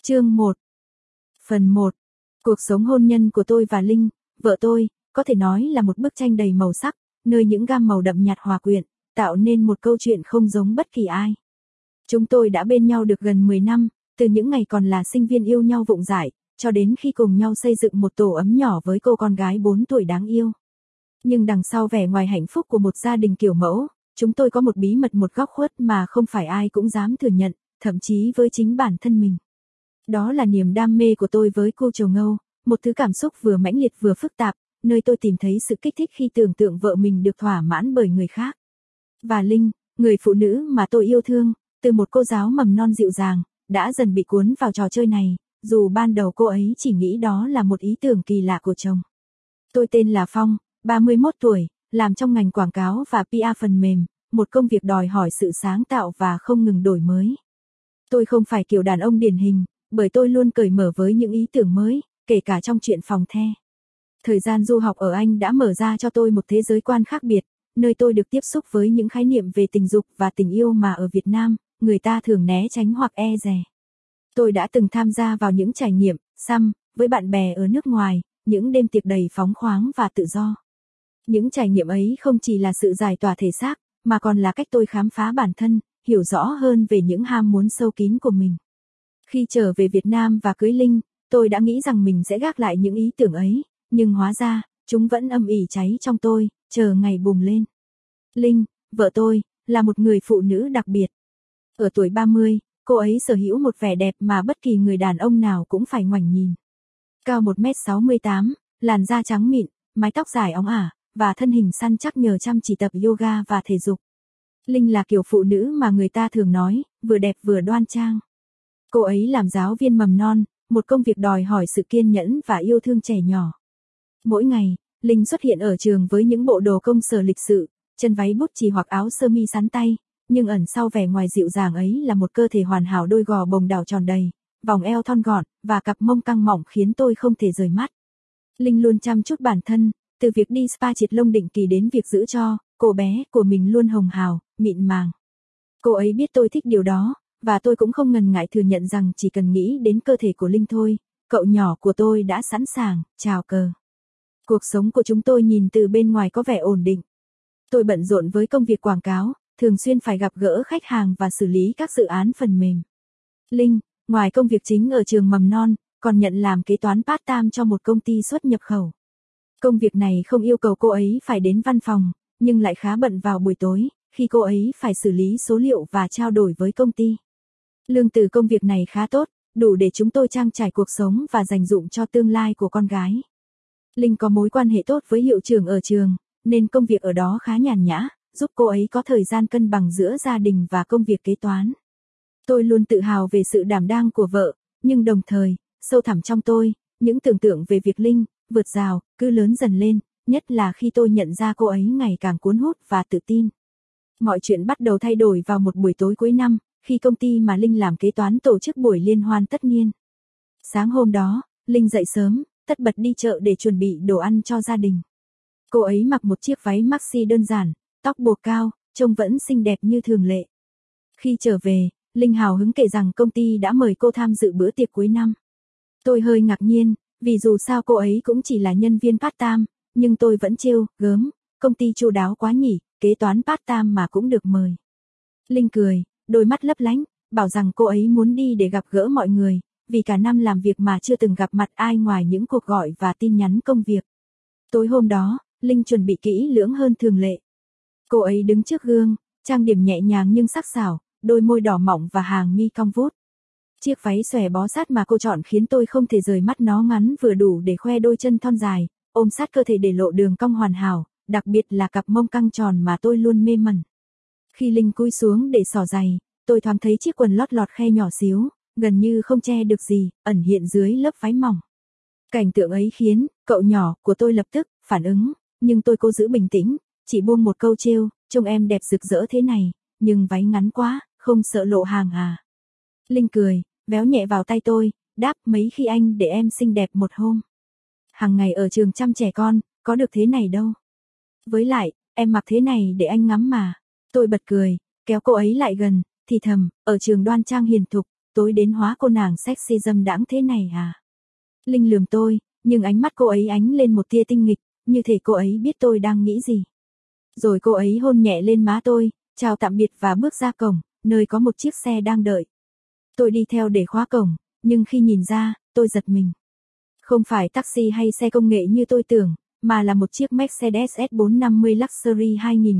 Chương 1. Phần 1. Cuộc sống hôn nhân của tôi và Linh, vợ tôi, có thể nói là một bức tranh đầy màu sắc, nơi những gam màu đậm nhạt hòa quyện, tạo nên một câu chuyện không giống bất kỳ ai. Chúng tôi đã bên nhau được gần 10 năm, từ những ngày còn là sinh viên yêu nhau vụng dại, cho đến khi cùng nhau xây dựng một tổ ấm nhỏ với cô con gái 4 tuổi đáng yêu. Nhưng đằng sau vẻ ngoài hạnh phúc của một gia đình kiểu mẫu, chúng tôi có một bí mật, một góc khuất mà không phải ai cũng dám thừa nhận, thậm chí với chính bản thân mình. Đó là niềm đam mê của tôi với cô trầu ngâu, một thứ cảm xúc vừa mãnh liệt vừa phức tạp, nơi tôi tìm thấy sự kích thích khi tưởng tượng vợ mình được thỏa mãn bởi người khác. Và Linh, người phụ nữ mà tôi yêu thương, từ một cô giáo mầm non dịu dàng, đã dần bị cuốn vào trò chơi này, dù ban đầu cô ấy chỉ nghĩ đó là một ý tưởng kỳ lạ của chồng. Tôi tên là Phong, 31 tuổi, làm trong ngành quảng cáo và PR phần mềm, một công việc đòi hỏi sự sáng tạo và không ngừng đổi mới. Tôi không phải kiểu đàn ông điển hình, bởi tôi luôn cởi mở với những ý tưởng mới, kể cả trong chuyện phòng the. Thời gian du học ở Anh đã mở ra cho tôi một thế giới quan khác biệt, nơi tôi được tiếp xúc với những khái niệm về tình dục và tình yêu mà ở Việt Nam, người ta thường né tránh hoặc e dè. Tôi đã từng tham gia vào những trải nghiệm, xăm, với bạn bè ở nước ngoài, những đêm tiệc đầy phóng khoáng và tự do. Những trải nghiệm ấy không chỉ là sự giải tỏa thể xác, mà còn là cách tôi khám phá bản thân, hiểu rõ hơn về những ham muốn sâu kín của mình. Khi trở về Việt Nam và cưới Linh, tôi đã nghĩ rằng mình sẽ gác lại những ý tưởng ấy, nhưng hóa ra, chúng vẫn âm ỉ cháy trong tôi, chờ ngày bùng lên. Linh, vợ tôi, là một người phụ nữ đặc biệt. Ở tuổi 30, cô ấy sở hữu một vẻ đẹp mà bất kỳ người đàn ông nào cũng phải ngoảnh nhìn. Cao 1m68, làn da trắng mịn, mái tóc dài óng ả, và thân hình săn chắc nhờ chăm chỉ tập yoga và thể dục. Linh là kiểu phụ nữ mà người ta thường nói, vừa đẹp vừa đoan trang. Cô ấy làm giáo viên mầm non, một công việc đòi hỏi sự kiên nhẫn và yêu thương trẻ nhỏ. Mỗi ngày, Linh xuất hiện ở trường với những bộ đồ công sở lịch sự, chân váy bút chì hoặc áo sơ mi sắn tay, nhưng ẩn sau vẻ ngoài dịu dàng ấy là một cơ thể hoàn hảo, đôi gò bồng đảo tròn đầy, vòng eo thon gọn, và cặp mông căng mỏng khiến tôi không thể rời mắt. Linh luôn chăm chút bản thân, từ việc đi spa triệt lông định kỳ đến việc giữ cho cô bé của mình luôn hồng hào, mịn màng. Cô ấy biết tôi thích điều đó, và tôi cũng không ngần ngại thừa nhận rằng chỉ cần nghĩ đến cơ thể của Linh thôi, cậu nhỏ của tôi đã sẵn sàng chào cờ. Cuộc sống của chúng tôi nhìn từ bên ngoài có vẻ ổn định. Tôi bận rộn với công việc quảng cáo, thường xuyên phải gặp gỡ khách hàng và xử lý các dự án phần mềm. Linh, ngoài công việc chính ở trường mầm non, còn nhận làm kế toán part-time cho một công ty xuất nhập khẩu. Công việc này không yêu cầu cô ấy phải đến văn phòng, nhưng lại khá bận vào buổi tối, khi cô ấy phải xử lý số liệu và trao đổi với công ty. Lương từ công việc này khá tốt, đủ để chúng tôi trang trải cuộc sống và dành dụm cho tương lai của con gái. Linh có mối quan hệ tốt với hiệu trưởng ở trường, nên công việc ở đó khá nhàn nhã, giúp cô ấy có thời gian cân bằng giữa gia đình và công việc kế toán. Tôi luôn tự hào về sự đảm đang của vợ, nhưng đồng thời, sâu thẳm trong tôi, những tưởng tượng về việc Linh vượt rào cứ lớn dần lên, nhất là khi tôi nhận ra cô ấy ngày càng cuốn hút và tự tin. Mọi chuyện bắt đầu thay đổi vào một buổi tối cuối năm, khi công ty mà Linh làm kế toán tổ chức buổi liên hoan tất niên. Sáng hôm đó, Linh dậy sớm, tất bật đi chợ để chuẩn bị đồ ăn cho gia đình. Cô ấy mặc một chiếc váy maxi đơn giản, tóc buộc cao, trông vẫn xinh đẹp như thường lệ. Khi trở về, Linh hào hứng kể rằng công ty đã mời cô tham dự bữa tiệc cuối năm. Tôi hơi ngạc nhiên, vì dù sao cô ấy cũng chỉ là nhân viên part-time, nhưng tôi vẫn trêu, gớm, công ty chu đáo quá nhỉ, kế toán part-time mà cũng được mời. Linh cười, đôi mắt lấp lánh, bảo rằng cô ấy muốn đi để gặp gỡ mọi người, vì cả năm làm việc mà chưa từng gặp mặt ai ngoài những cuộc gọi và tin nhắn công việc. Tối hôm đó, Linh chuẩn bị kỹ lưỡng hơn thường lệ. Cô ấy đứng trước gương, trang điểm nhẹ nhàng nhưng sắc sảo, đôi môi đỏ mọng và hàng mi cong vút. Chiếc váy xòe bó sát mà cô chọn khiến tôi không thể rời mắt, nó ngắn vừa đủ để khoe đôi chân thon dài, ôm sát cơ thể để lộ đường cong hoàn hảo, đặc biệt là cặp mông căng tròn mà tôi luôn mê mẩn. Khi Linh cúi xuống để xỏ giày, tôi thoáng thấy chiếc quần lót lọt khe nhỏ xíu, gần như không che được gì, ẩn hiện dưới lớp váy mỏng. Cảnh tượng ấy khiến cậu nhỏ của tôi lập tức phản ứng, nhưng tôi cố giữ bình tĩnh, chỉ buông một câu trêu, trông em đẹp rực rỡ thế này, nhưng váy ngắn quá, không sợ lộ hàng à? Linh cười, véo nhẹ vào tay tôi, đáp mấy khi anh để em xinh đẹp một hôm. Hàng ngày ở trường chăm trẻ con, có được thế này đâu. Với lại, em mặc thế này để anh ngắm mà. Tôi bật cười, kéo cô ấy lại gần, thì thầm, ở trường đoan trang hiền thục, tối đến hóa cô nàng sexy dâm đãng thế này à? Linh lườm tôi, nhưng ánh mắt cô ấy ánh lên một tia tinh nghịch, như thể cô ấy biết tôi đang nghĩ gì. Rồi cô ấy hôn nhẹ lên má tôi, chào tạm biệt và bước ra cổng, nơi có một chiếc xe đang đợi. Tôi đi theo để khóa cổng, nhưng khi nhìn ra, tôi giật mình. Không phải taxi hay xe công nghệ như tôi tưởng, mà là một chiếc Mercedes S450 Luxury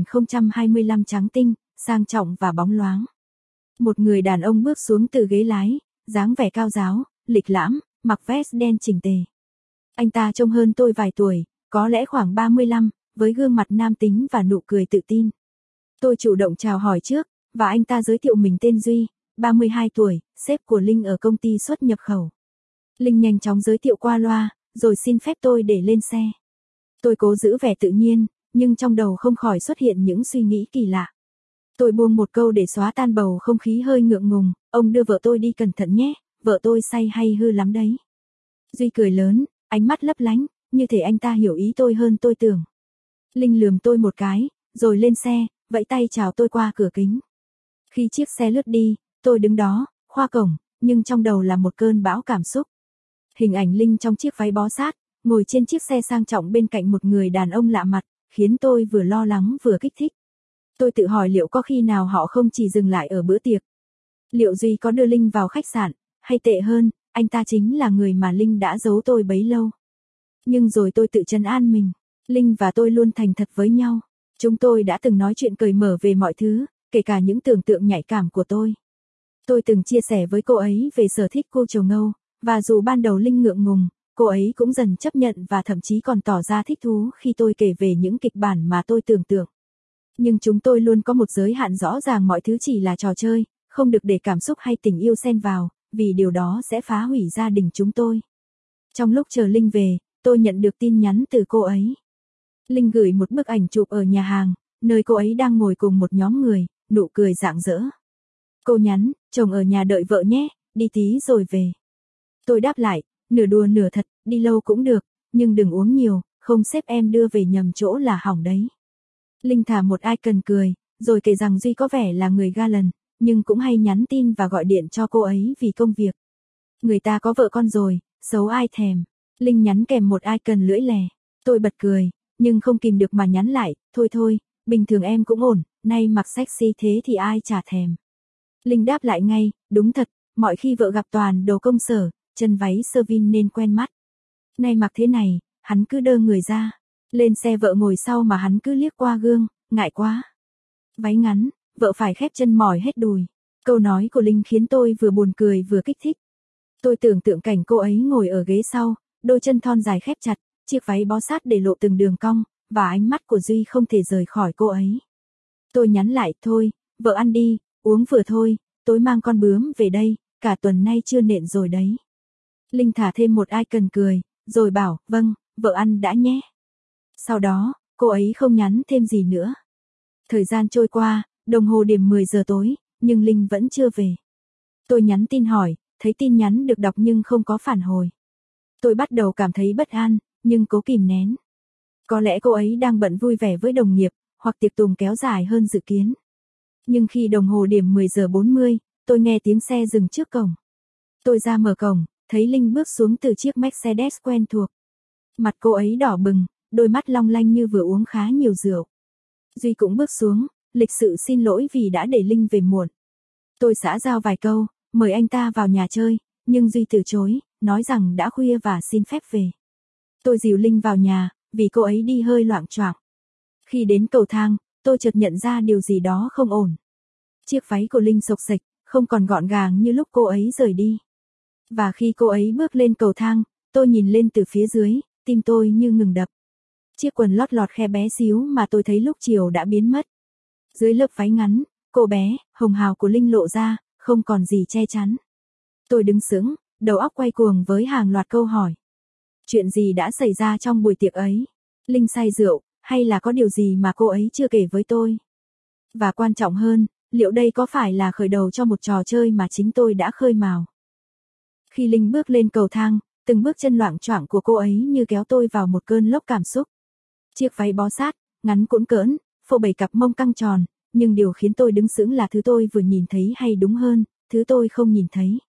2025 trắng tinh, sang trọng và bóng loáng. Một người đàn ông bước xuống từ ghế lái, dáng vẻ cao ráo, lịch lãm, mặc vest đen chỉnh tề. Anh ta trông hơn tôi vài tuổi, có lẽ khoảng 35, với gương mặt nam tính và nụ cười tự tin. Tôi chủ động chào hỏi trước, và anh ta giới thiệu mình tên Duy, 32 tuổi, sếp của Linh ở công ty xuất nhập khẩu. Linh nhanh chóng giới thiệu qua loa, rồi xin phép tôi để lên xe. Tôi cố giữ vẻ tự nhiên, nhưng trong đầu không khỏi xuất hiện những suy nghĩ kỳ lạ. Tôi buông một câu để xóa tan bầu không khí hơi ngượng ngùng, ông đưa vợ tôi đi cẩn thận nhé, vợ tôi say hay hư lắm đấy. Duy cười lớn, ánh mắt lấp lánh, như thể anh ta hiểu ý tôi hơn tôi tưởng. Linh lườm tôi một cái, rồi lên xe, vẫy tay chào tôi qua cửa kính. Khi chiếc xe lướt đi, tôi đứng đó, khoa cổng, nhưng trong đầu là một cơn bão cảm xúc. Hình ảnh Linh trong chiếc váy bó sát, ngồi trên chiếc xe sang trọng bên cạnh một người đàn ông lạ mặt, khiến tôi vừa lo lắng vừa kích thích. Tôi tự hỏi liệu có khi nào họ không chỉ dừng lại ở bữa tiệc. Liệu Duy có đưa Linh vào khách sạn, hay tệ hơn, anh ta chính là người mà Linh đã giấu tôi bấy lâu. Nhưng rồi tôi tự trấn an mình, Linh và tôi luôn thành thật với nhau. Chúng tôi đã từng nói chuyện cởi mở về mọi thứ, kể cả những tưởng tượng nhạy cảm của tôi. Tôi từng chia sẻ với cô ấy về sở thích cô trầu ngâu, và dù ban đầu Linh ngượng ngùng, cô ấy cũng dần chấp nhận và thậm chí còn tỏ ra thích thú khi tôi kể về những kịch bản mà tôi tưởng tượng. Nhưng chúng tôi luôn có một giới hạn rõ ràng, mọi thứ chỉ là trò chơi, không được để cảm xúc hay tình yêu xen vào, vì điều đó sẽ phá hủy gia đình chúng tôi. Trong lúc chờ Linh về, tôi nhận được tin nhắn từ cô ấy. Linh gửi một bức ảnh chụp ở nhà hàng, nơi cô ấy đang ngồi cùng một nhóm người, nụ cười rạng rỡ. Cô nhắn, chồng ở nhà đợi vợ nhé, đi tí rồi về. Tôi đáp lại, nửa đùa nửa thật, đi lâu cũng được, nhưng đừng uống nhiều, không sếp em đưa về nhầm chỗ là hỏng đấy. Linh thả một icon cười, rồi kể rằng Duy có vẻ là người ga lần, nhưng cũng hay nhắn tin và gọi điện cho cô ấy vì công việc. Người ta có vợ con rồi, xấu ai thèm. Linh nhắn kèm một icon lưỡi lè. Tôi bật cười, nhưng không kìm được mà nhắn lại, thôi, bình thường em cũng ổn, nay mặc sexy thế thì ai chả thèm. Linh đáp lại ngay, đúng thật, mọi khi vợ gặp toàn đồ công sở, chân váy sơ vin nên quen mắt. Nay mặc thế này, hắn cứ đơ người ra. Lên xe vợ ngồi sau mà hắn cứ liếc qua gương, ngại quá. Váy ngắn, vợ phải khép chân mỏi hết đùi. Câu nói của Linh khiến tôi vừa buồn cười vừa kích thích. Tôi tưởng tượng cảnh cô ấy ngồi ở ghế sau, đôi chân thon dài khép chặt, chiếc váy bó sát để lộ từng đường cong, và ánh mắt của Duy không thể rời khỏi cô ấy. Tôi nhắn lại, thôi, vợ ăn đi, uống vừa thôi, tối mang con bướm về đây, cả tuần nay chưa nện rồi đấy. Linh thả thêm một icon cười, rồi bảo, vâng, vợ ăn đã nhé. Sau đó, cô ấy không nhắn thêm gì nữa. Thời gian trôi qua, đồng hồ điểm 10 giờ tối, nhưng Linh vẫn chưa về. Tôi nhắn tin hỏi, thấy tin nhắn được đọc nhưng không có phản hồi. Tôi bắt đầu cảm thấy bất an, nhưng cố kìm nén. Có lẽ cô ấy đang bận vui vẻ với đồng nghiệp, hoặc tiệc tùng kéo dài hơn dự kiến. Nhưng khi đồng hồ điểm 10 giờ 40, tôi nghe tiếng xe dừng trước cổng. Tôi ra mở cổng, thấy Linh bước xuống từ chiếc Mercedes quen thuộc. Mặt cô ấy đỏ bừng, đôi mắt long lanh như vừa uống khá nhiều rượu. Duy cũng bước xuống, lịch sự xin lỗi vì đã để Linh về muộn. Tôi xã giao vài câu, mời anh ta vào nhà chơi, nhưng Duy từ chối, nói rằng đã khuya và xin phép về. Tôi dìu Linh vào nhà, vì cô ấy đi hơi loạng choạng. Khi đến cầu thang, tôi chợt nhận ra điều gì đó không ổn. Chiếc váy của Linh xộc xệch, không còn gọn gàng như lúc cô ấy rời đi. Và khi cô ấy bước lên cầu thang, tôi nhìn lên từ phía dưới, tim tôi như ngừng đập. Chiếc quần lót lọt khe bé xíu mà tôi thấy lúc chiều đã biến mất. Dưới lớp váy ngắn, cô bé, hồng hào của Linh lộ ra, không còn gì che chắn. Tôi đứng sững, đầu óc quay cuồng với hàng loạt câu hỏi. Chuyện gì đã xảy ra trong buổi tiệc ấy? Linh say rượu, hay là có điều gì mà cô ấy chưa kể với tôi? Và quan trọng hơn, liệu đây có phải là khởi đầu cho một trò chơi mà chính tôi đã khơi mào? Khi Linh bước lên cầu thang, từng bước chân loạng choạng của cô ấy như kéo tôi vào một cơn lốc cảm xúc. Chiếc váy bó sát, ngắn cũn cỡn, phô bày cặp mông căng tròn, nhưng điều khiến tôi đứng sững là thứ tôi vừa nhìn thấy, hay đúng hơn, thứ tôi không nhìn thấy.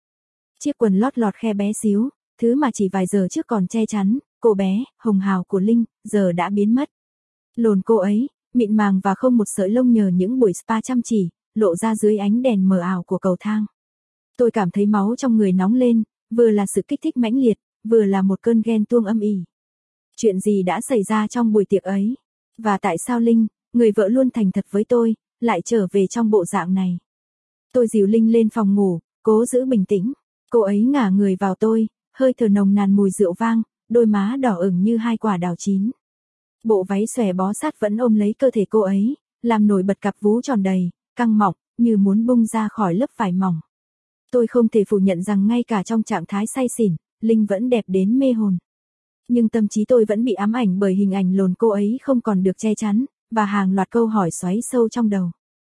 Chiếc quần lót lọt khe bé xíu, thứ mà chỉ vài giờ trước còn che chắn, cô bé, hồng hào của Linh, giờ đã biến mất. Lồn cô ấy, mịn màng và không một sợi lông nhờ những buổi spa chăm chỉ, lộ ra dưới ánh đèn mờ ảo của cầu thang. Tôi cảm thấy máu trong người nóng lên, vừa là sự kích thích mãnh liệt, vừa là một cơn ghen tuông âm ỉ. Chuyện gì đã xảy ra trong buổi tiệc ấy? Và tại sao Linh, người vợ luôn thành thật với tôi, lại trở về trong bộ dạng này? Tôi dìu Linh lên phòng ngủ, cố giữ bình tĩnh. Cô ấy ngả người vào tôi, hơi thở nồng nàn mùi rượu vang, đôi má đỏ ửng như hai quả đào chín. Bộ váy xòe bó sát vẫn ôm lấy cơ thể cô ấy, làm nổi bật cặp vú tròn đầy, căng mọng, như muốn bung ra khỏi lớp vải mỏng. Tôi không thể phủ nhận rằng ngay cả trong trạng thái say xỉn, Linh vẫn đẹp đến mê hồn. Nhưng tâm trí tôi vẫn bị ám ảnh bởi hình ảnh lồn cô ấy không còn được che chắn, và hàng loạt câu hỏi xoáy sâu trong đầu.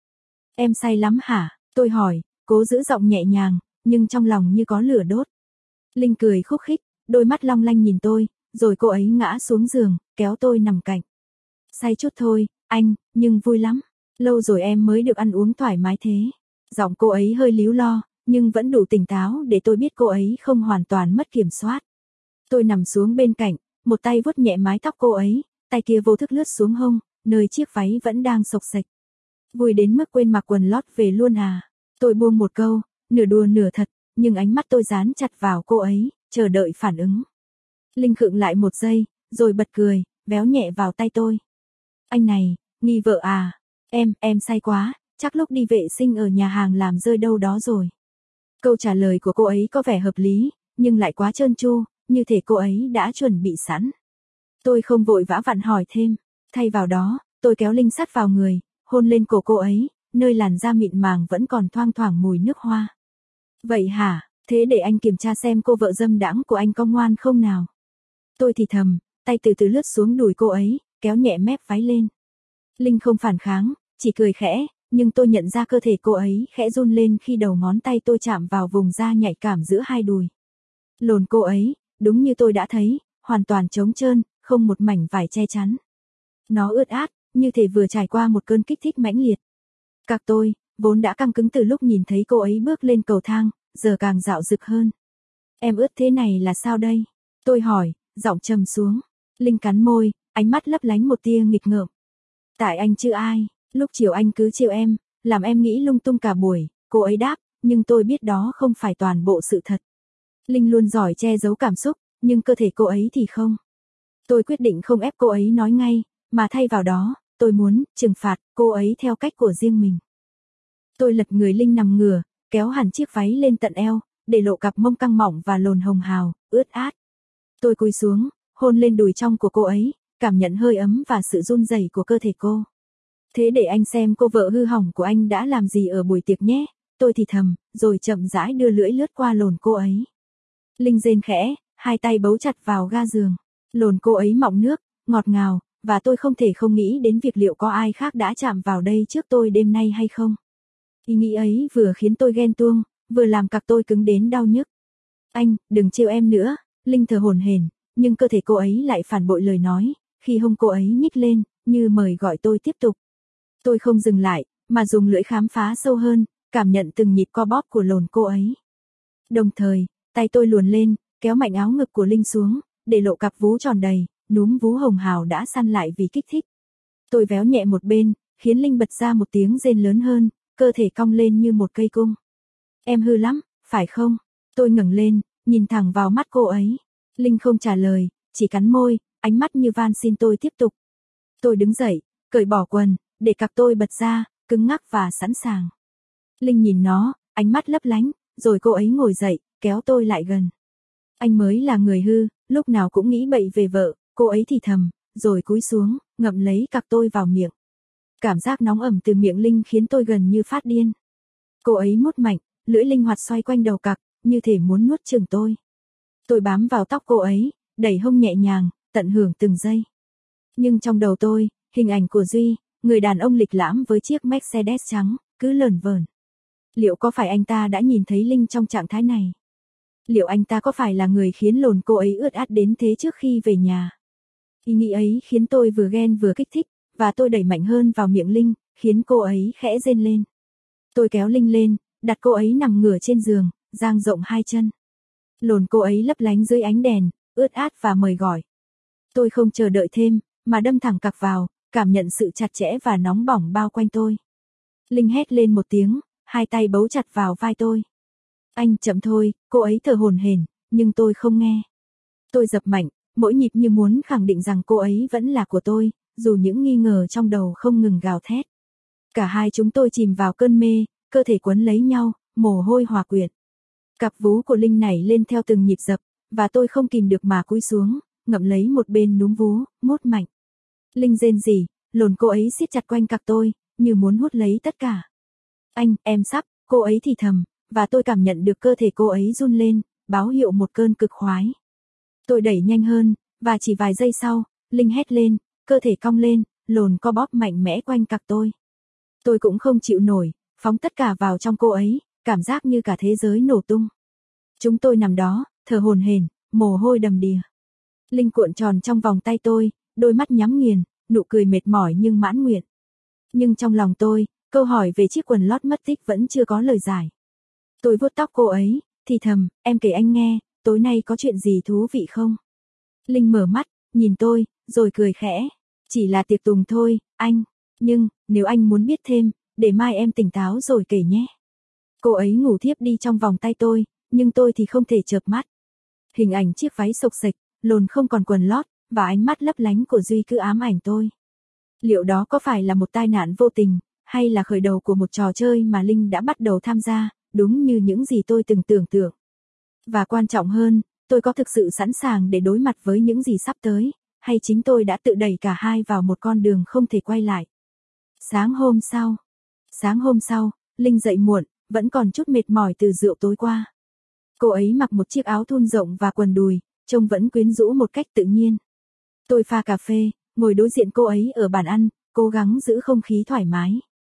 Em say lắm hả? Tôi hỏi, cố giữ giọng nhẹ nhàng, nhưng trong lòng như có lửa đốt. Linh cười khúc khích, đôi mắt long lanh nhìn tôi, rồi cô ấy ngã xuống giường, kéo tôi nằm cạnh. Say chút thôi, anh, nhưng vui lắm. Lâu rồi em mới được ăn uống thoải mái thế. Giọng cô ấy hơi líu lo, nhưng vẫn đủ tỉnh táo để tôi biết cô ấy không hoàn toàn mất kiểm soát. Tôi nằm xuống bên cạnh, một tay vuốt nhẹ mái tóc cô ấy, tay kia vô thức lướt xuống hông, nơi chiếc váy vẫn đang xộc xệch. Vui đến mức quên mặc quần lót về luôn à? Tôi buông một câu, nửa đùa nửa thật, nhưng ánh mắt tôi dán chặt vào cô ấy, chờ đợi phản ứng. Linh khựng lại một giây, rồi bật cười, véo nhẹ vào tay tôi. Anh này, nghi vợ à? Em say quá, chắc lúc đi vệ sinh ở nhà hàng làm rơi đâu đó rồi. Câu trả lời của cô ấy có vẻ hợp lý, nhưng lại quá trơn tru, như thể cô ấy đã chuẩn bị sẵn. Tôi không vội vã vặn hỏi thêm, thay vào đó, tôi kéo Linh sát vào người, hôn lên cổ cô ấy, nơi làn da mịn màng vẫn còn thoang thoảng mùi nước hoa. Vậy hả, thế để anh kiểm tra xem cô vợ dâm đãng của anh có ngoan không nào. Tôi thì thầm, tay từ từ lướt xuống đùi cô ấy, kéo nhẹ mép váy lên. Linh không phản kháng, chỉ cười khẽ, nhưng tôi nhận ra cơ thể cô ấy khẽ run lên khi đầu ngón tay tôi chạm vào vùng da nhạy cảm giữa hai đùi. Lồn cô ấy, đúng như tôi đã thấy, hoàn toàn trống trơn, không một mảnh vải che chắn. Nó ướt át, như thể vừa trải qua một cơn kích thích mãnh liệt. Cạc tôi, vốn đã căng cứng từ lúc nhìn thấy cô ấy bước lên cầu thang, giờ càng dạo dực hơn. Em ướt thế này là sao đây? Tôi hỏi, giọng trầm xuống. Linh cắn môi, ánh mắt lấp lánh một tia nghịch ngợm. Tại anh chứ ai, lúc chiều anh cứ trêu em, làm em nghĩ lung tung cả buổi, cô ấy đáp, nhưng tôi biết đó không phải toàn bộ sự thật. Linh luôn giỏi che giấu cảm xúc, nhưng cơ thể cô ấy thì không. Tôi quyết định không ép cô ấy nói ngay, mà thay vào đó, tôi muốn trừng phạt cô ấy theo cách của riêng mình. Tôi lật người Linh nằm ngửa, kéo hẳn chiếc váy lên tận eo, để lộ cặp mông căng mỏng và lồn hồng hào, ướt át. Tôi cúi xuống, hôn lên đùi trong của cô ấy, cảm nhận hơi ấm và sự run rẩy của cơ thể cô. Thế để anh xem cô vợ hư hỏng của anh đã làm gì ở buổi tiệc nhé, tôi thì thầm, rồi chậm rãi đưa lưỡi lướt qua lồn cô ấy. Linh rên khẽ, hai tay bấu chặt vào ga giường. Lồn cô ấy mọng nước, ngọt ngào, và tôi không thể không nghĩ đến việc liệu có ai khác đã chạm vào đây trước tôi đêm nay hay không. Ý nghĩ ấy vừa khiến tôi ghen tuông, vừa làm cặc tôi cứng đến đau nhức. Anh, đừng trêu em nữa, Linh thở hổn hển, nhưng cơ thể cô ấy lại phản bội lời nói, khi hông cô ấy nhích lên, như mời gọi tôi tiếp tục. Tôi không dừng lại, mà dùng lưỡi khám phá sâu hơn, cảm nhận từng nhịp co bóp của lồn cô ấy. Đồng thời, tay tôi luồn lên, kéo mạnh áo ngực của Linh xuống, để lộ cặp vú tròn đầy, núm vú hồng hào đã săn lại vì kích thích. Tôi véo nhẹ một bên, khiến Linh bật ra một tiếng rên lớn hơn, cơ thể cong lên như một cây cung. Em hư lắm, phải không? Tôi ngẩng lên, nhìn thẳng vào mắt cô ấy. Linh không trả lời, chỉ cắn môi, ánh mắt như van xin tôi tiếp tục. Tôi đứng dậy, cởi bỏ quần, để cặc tôi bật ra, cứng ngắc và sẵn sàng. Linh nhìn nó, ánh mắt lấp lánh, rồi cô ấy ngồi dậy, kéo tôi lại gần. Anh mới là người hư, lúc nào cũng nghĩ bậy về vợ, cô ấy thì thầm, rồi cúi xuống, ngậm lấy cặc tôi vào miệng. Cảm giác nóng ẩm từ miệng Linh khiến tôi gần như phát điên. Cô ấy mút mạnh, lưỡi linh hoạt xoay quanh đầu cặc, như thể muốn nuốt chửng tôi. Tôi bám vào tóc cô ấy, đẩy hông nhẹ nhàng, tận hưởng từng giây. Nhưng trong đầu tôi, hình ảnh của Duy, người đàn ông lịch lãm với chiếc Mercedes trắng, cứ lởn vởn. Liệu có phải anh ta đã nhìn thấy Linh trong trạng thái này? Liệu anh ta có phải là người khiến lồn cô ấy ướt át đến thế trước khi về nhà? Ý nghĩ ấy khiến tôi vừa ghen vừa kích thích, và tôi đẩy mạnh hơn vào miệng Linh, khiến cô ấy khẽ rên lên. Tôi kéo Linh lên, đặt cô ấy nằm ngửa trên giường, dang rộng hai chân. Lồn cô ấy lấp lánh dưới ánh đèn, ướt át và mời gọi. Tôi không chờ đợi thêm, mà đâm thẳng cặc vào, cảm nhận sự chặt chẽ và nóng bỏng bao quanh tôi. Linh hét lên một tiếng, hai tay bấu chặt vào vai tôi. Anh chậm thôi, cô ấy thở hổn hển, nhưng tôi không nghe. Tôi dập mạnh, mỗi nhịp như muốn khẳng định rằng cô ấy vẫn là của tôi, dù những nghi ngờ trong đầu không ngừng gào thét. Cả hai chúng tôi chìm vào cơn mê, cơ thể quấn lấy nhau, mồ hôi hòa quyện. Cặp vú của Linh nảy lên theo từng nhịp dập, và tôi không kìm được mà cúi xuống, ngậm lấy một bên núm vú, mút mạnh. Linh rên rỉ, lồn cô ấy siết chặt quanh cặc tôi, như muốn hút lấy tất cả. Anh, em sắp, cô ấy thì thầm, và tôi cảm nhận được cơ thể cô ấy run lên, báo hiệu một cơn cực khoái. Tôi đẩy nhanh hơn, và chỉ vài giây sau, Linh hét lên, cơ thể cong lên, lồn co bóp mạnh mẽ quanh cặc tôi. Tôi cũng không chịu nổi, phóng tất cả vào trong cô ấy, cảm giác như cả thế giới nổ tung. Chúng tôi nằm đó, thở hổn hển, mồ hôi đầm đìa. Linh cuộn tròn trong vòng tay tôi, đôi mắt nhắm nghiền, nụ cười mệt mỏi nhưng mãn nguyện. Nhưng trong lòng tôi, câu hỏi về chiếc quần lót mất tích vẫn chưa có lời giải. Tôi vuốt tóc cô ấy, thì thầm, em kể anh nghe, tối nay có chuyện gì thú vị không? Linh mở mắt, nhìn tôi, rồi cười khẽ. Chỉ là tiệc tùng thôi, anh. Nhưng, nếu anh muốn biết thêm, để mai em tỉnh táo rồi kể nhé. Cô ấy ngủ thiếp đi trong vòng tay tôi, nhưng tôi thì không thể chợp mắt. Hình ảnh chiếc váy xộc xệch, lồn không còn quần lót, và ánh mắt lấp lánh của Duy cứ ám ảnh tôi. Liệu đó có phải là một tai nạn vô tình, hay là khởi đầu của một trò chơi mà Linh đã bắt đầu tham gia, đúng như những gì tôi từng tưởng tượng? Và quan trọng hơn, tôi có thực sự sẵn sàng để đối mặt với những gì sắp tới, hay chính tôi đã tự đẩy cả hai vào một con đường không thể quay lại? Sáng hôm sau, Linh dậy muộn, vẫn còn chút mệt mỏi từ rượu tối qua. Cô ấy mặc một chiếc áo thun rộng và quần đùi, trông vẫn quyến rũ một cách tự nhiên. Tôi pha cà phê, ngồi đối diện cô ấy ở bàn ăn, cố gắng giữ không khí thoải mái.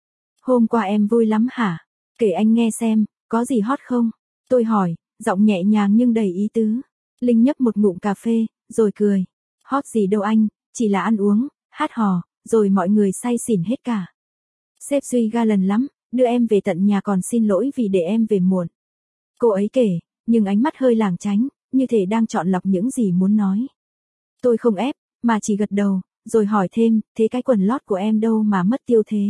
Hôm qua em vui lắm hả? Kể anh nghe xem, có gì hot không? Tôi hỏi, giọng nhẹ nhàng nhưng đầy ý tứ. Linh nhấp một ngụm cà phê, rồi cười. Hot gì đâu anh, chỉ là ăn uống, hát hò, rồi mọi người say xỉn hết cả. Sếp Duy ga lần lắm, đưa em về tận nhà còn xin lỗi vì để em về muộn. Cô ấy kể, nhưng ánh mắt hơi lảng tránh, như thể đang chọn lọc những gì muốn nói. Tôi không ép, mà chỉ gật đầu, rồi hỏi thêm, thế cái quần lót của em đâu mà mất tiêu thế?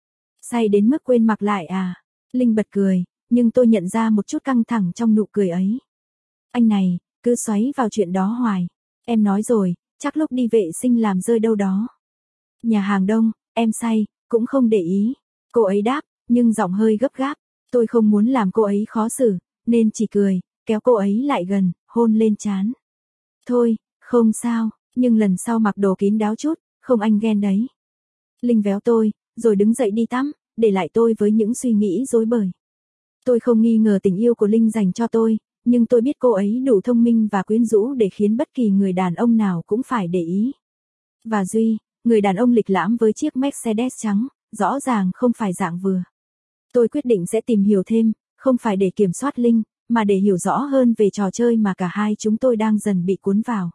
Say đến mức quên mặc lại à? Linh bật cười, nhưng tôi nhận ra một chút căng thẳng trong nụ cười ấy. Anh này, cứ xoáy vào chuyện đó hoài. Em nói rồi, chắc lúc đi vệ sinh làm rơi đâu đó. Nhà hàng đông, em say, cũng không để ý. Cô ấy đáp, nhưng giọng hơi gấp gáp. Tôi không muốn làm cô ấy khó xử, nên chỉ cười, kéo cô ấy lại gần, hôn lên trán. Thôi, không sao, nhưng lần sau mặc đồ kín đáo chút, không anh ghen đấy. Linh véo tôi, rồi đứng dậy đi tắm, để lại tôi với những suy nghĩ rối bời. Tôi không nghi ngờ tình yêu của Linh dành cho tôi, nhưng tôi biết cô ấy đủ thông minh và quyến rũ để khiến bất kỳ người đàn ông nào cũng phải để ý. Và Duy, người đàn ông lịch lãm với chiếc Mercedes trắng, rõ ràng không phải dạng vừa. Tôi quyết định sẽ tìm hiểu thêm, không phải để kiểm soát Linh, mà để hiểu rõ hơn về trò chơi mà cả hai chúng tôi đang dần bị cuốn vào.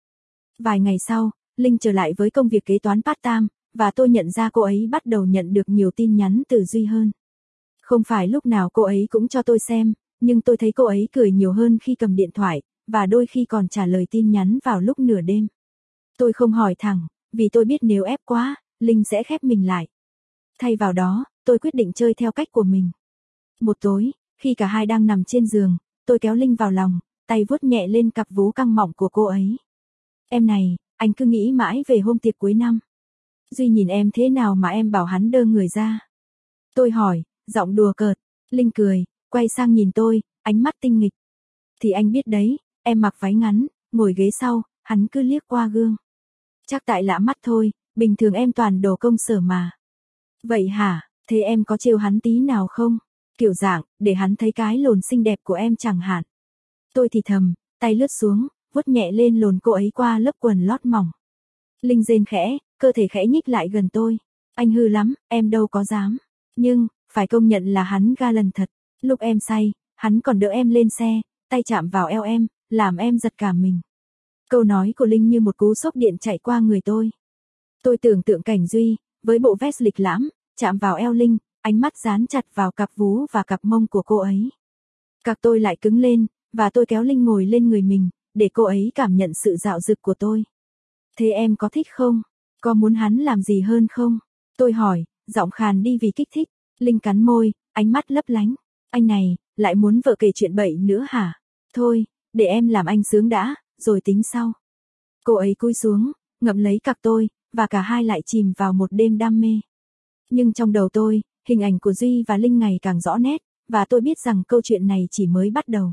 Vài ngày sau, Linh trở lại với công việc kế toán part-time, và tôi nhận ra cô ấy bắt đầu nhận được nhiều tin nhắn từ Duy hơn. Không phải lúc nào cô ấy cũng cho tôi xem, nhưng tôi thấy cô ấy cười nhiều hơn khi cầm điện thoại, và đôi khi còn trả lời tin nhắn vào lúc nửa đêm. Tôi không hỏi thẳng, vì tôi biết nếu ép quá, Linh sẽ khép mình lại. Thay vào đó, tôi quyết định chơi theo cách của mình. Một tối, khi cả hai đang nằm trên giường, tôi kéo Linh vào lòng, tay vuốt nhẹ lên cặp vú căng mọng của cô ấy. Em này, anh cứ nghĩ mãi về hôm tiệc cuối năm. Duy nhìn em thế nào mà em bảo hắn đơ người ra? Tôi hỏi, giọng đùa cợt. Linh cười, quay sang nhìn tôi, ánh mắt tinh nghịch. Thì anh biết đấy, em mặc váy ngắn, ngồi ghế sau, hắn cứ liếc qua gương. Chắc tại lạ mắt thôi, bình thường em toàn đồ công sở mà. Vậy hả, thế em có trêu hắn tí nào không? Kiểu dạng, để hắn thấy cái lồn xinh đẹp của em chẳng hạn. Tôi thì thầm, tay lướt xuống, vuốt nhẹ lên lồn cô ấy qua lớp quần lót mỏng. Linh rên khẽ, cơ thể khẽ nhích lại gần tôi. Anh hư lắm, em đâu có dám. Nhưng, phải công nhận là hắn ga lần thật. Lúc em say, hắn còn đỡ em lên xe, tay chạm vào eo em, làm em giật cả mình. Câu nói của Linh như một cú sốc điện chạy qua người tôi. Tôi tưởng tượng cảnh Duy, với bộ vest lịch lãm, chạm vào eo Linh, ánh mắt dán chặt vào cặp vú và cặp mông của cô ấy. Cặc tôi lại cứng lên, và tôi kéo Linh ngồi lên người mình, để cô ấy cảm nhận sự dạo dực của tôi. Thế em có thích không? Có muốn hắn làm gì hơn không? Tôi hỏi, giọng khàn đi vì kích thích. Linh cắn môi, ánh mắt lấp lánh. Anh này, lại muốn vợ kể chuyện bậy nữa hả? Thôi, để em làm anh sướng đã, rồi tính sau. Cô ấy cúi xuống, ngậm lấy cặc tôi, và cả hai lại chìm vào một đêm đam mê. Nhưng trong đầu tôi, hình ảnh của Duy và Linh ngày càng rõ nét, và tôi biết rằng câu chuyện này chỉ mới bắt đầu.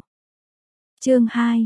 Chương 2.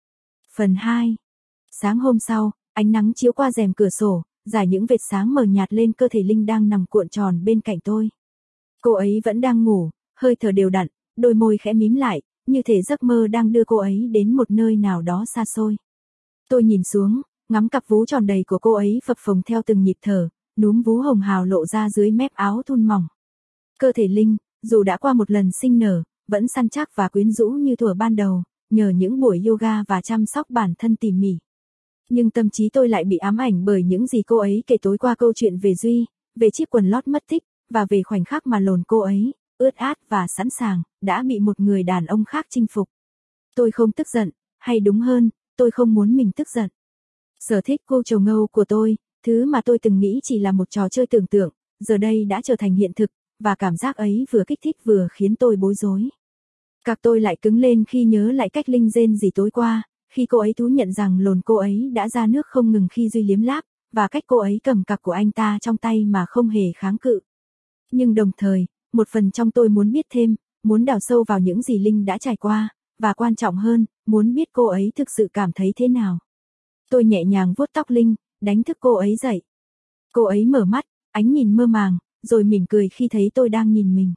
Phần 2. Sáng hôm sau, ánh nắng chiếu qua rèm cửa sổ, rải những vệt sáng mờ nhạt lên cơ thể Linh đang nằm cuộn tròn bên cạnh tôi. Cô ấy vẫn đang ngủ, hơi thở đều đặn, đôi môi khẽ mím lại, như thể giấc mơ đang đưa cô ấy đến một nơi nào đó xa xôi. Tôi nhìn xuống, ngắm cặp vú tròn đầy của cô ấy phập phồng theo từng nhịp thở, núm vú hồng hào lộ ra dưới mép áo thun mỏng. Cơ thể Linh, dù đã qua một lần sinh nở, vẫn săn chắc và quyến rũ như thuở ban đầu, nhờ những buổi yoga và chăm sóc bản thân tỉ mỉ. Nhưng tâm trí tôi lại bị ám ảnh bởi những gì cô ấy kể tối qua, câu chuyện về Duy, về chiếc quần lót mất tích, và về khoảnh khắc mà lồn cô ấy, ướt át và sẵn sàng, đã bị một người đàn ông khác chinh phục. Tôi không tức giận, hay đúng hơn, tôi không muốn mình tức giận. Sở thích cô trầu ngâu của tôi, thứ mà tôi từng nghĩ chỉ là một trò chơi tưởng tượng, giờ đây đã trở thành hiện thực, và cảm giác ấy vừa kích thích vừa khiến tôi bối rối. Cặc tôi lại cứng lên khi nhớ lại cách Linh rên rỉ tối qua, khi cô ấy thú nhận rằng lồn cô ấy đã ra nước không ngừng khi Duy liếm láp, và cách cô ấy cầm cặc của anh ta trong tay mà không hề kháng cự. Nhưng đồng thời, một phần trong tôi muốn biết thêm, muốn đào sâu vào những gì Linh đã trải qua, và quan trọng hơn, muốn biết cô ấy thực sự cảm thấy thế nào. Tôi nhẹ nhàng vuốt tóc Linh, đánh thức cô ấy dậy. Cô ấy mở mắt, ánh nhìn mơ màng, rồi mỉm cười khi thấy tôi đang nhìn mình.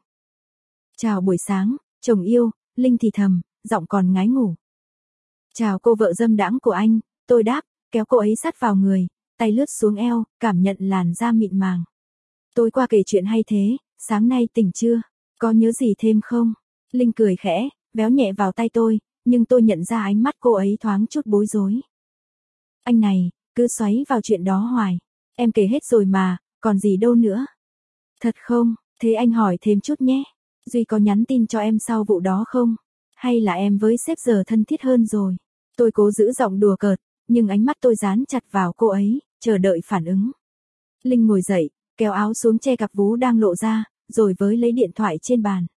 Chào buổi sáng, chồng yêu, Linh thì thầm, giọng còn ngái ngủ. Chào cô vợ dâm đãng của anh, tôi đáp, kéo cô ấy sát vào người, tay lướt xuống eo, cảm nhận làn da mịn màng. Tối qua kể chuyện hay thế, sáng nay tỉnh chưa? Có nhớ gì thêm không? Linh cười khẽ, véo nhẹ vào tay tôi, nhưng tôi nhận ra ánh mắt cô ấy thoáng chút bối rối. Anh này, cứ xoáy vào chuyện đó hoài. Em kể hết rồi mà, còn gì đâu nữa. Thật không? Thế anh hỏi thêm chút nhé. Duy có nhắn tin cho em sau vụ đó không? Hay là em với sếp giờ thân thiết hơn rồi? Tôi cố giữ giọng đùa cợt, nhưng ánh mắt tôi dán chặt vào cô ấy, chờ đợi phản ứng. Linh ngồi dậy, kéo áo xuống che cặp vú đang lộ ra, rồi với lấy điện thoại trên bàn.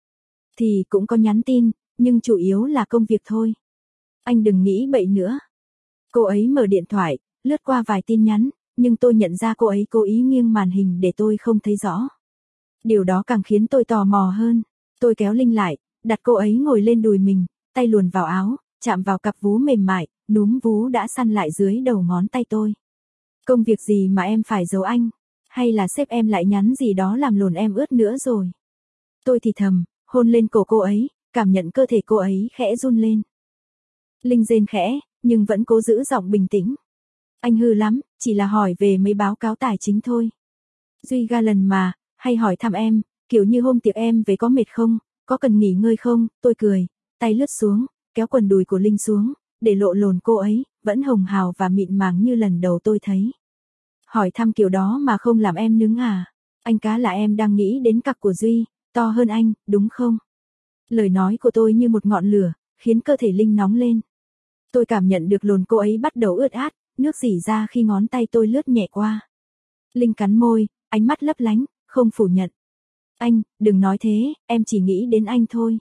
Thì cũng có nhắn tin, nhưng chủ yếu là công việc thôi. Anh đừng nghĩ bậy nữa. Cô ấy mở điện thoại, lướt qua vài tin nhắn, nhưng tôi nhận ra cô ấy cố ý nghiêng màn hình để tôi không thấy rõ. Điều đó càng khiến tôi tò mò hơn. Tôi kéo Linh lại, đặt cô ấy ngồi lên đùi mình, tay luồn vào áo, chạm vào cặp vú mềm mại, núm vú đã săn lại dưới đầu ngón tay tôi. Công việc gì mà em phải giấu anh? Hay là sếp em lại nhắn gì đó làm lồn em ướt nữa rồi? Tôi thì thầm, hôn lên cổ cô ấy, cảm nhận cơ thể cô ấy khẽ run lên. Linh rên khẽ, nhưng vẫn cố giữ giọng bình tĩnh. Anh hư lắm, chỉ là hỏi về mấy báo cáo tài chính thôi. Duy ga lần mà, hay hỏi thăm em, kiểu như hôm tiệc em về có mệt không, có cần nghỉ ngơi không? Tôi cười, tay lướt xuống, kéo quần đùi của Linh xuống, để lộ lồn cô ấy, vẫn hồng hào và mịn màng như lần đầu tôi thấy. Hỏi thăm kiểu đó mà không làm em nứng à? Anh cá là em đang nghĩ đến cặc của Duy, to hơn anh, đúng không? Lời nói của tôi như một ngọn lửa, khiến cơ thể Linh nóng lên. Tôi cảm nhận được lồn cô ấy bắt đầu ướt át, nước rỉ ra khi ngón tay tôi lướt nhẹ qua. Linh cắn môi, ánh mắt lấp lánh, không phủ nhận. Anh, đừng nói thế, em chỉ nghĩ đến anh thôi.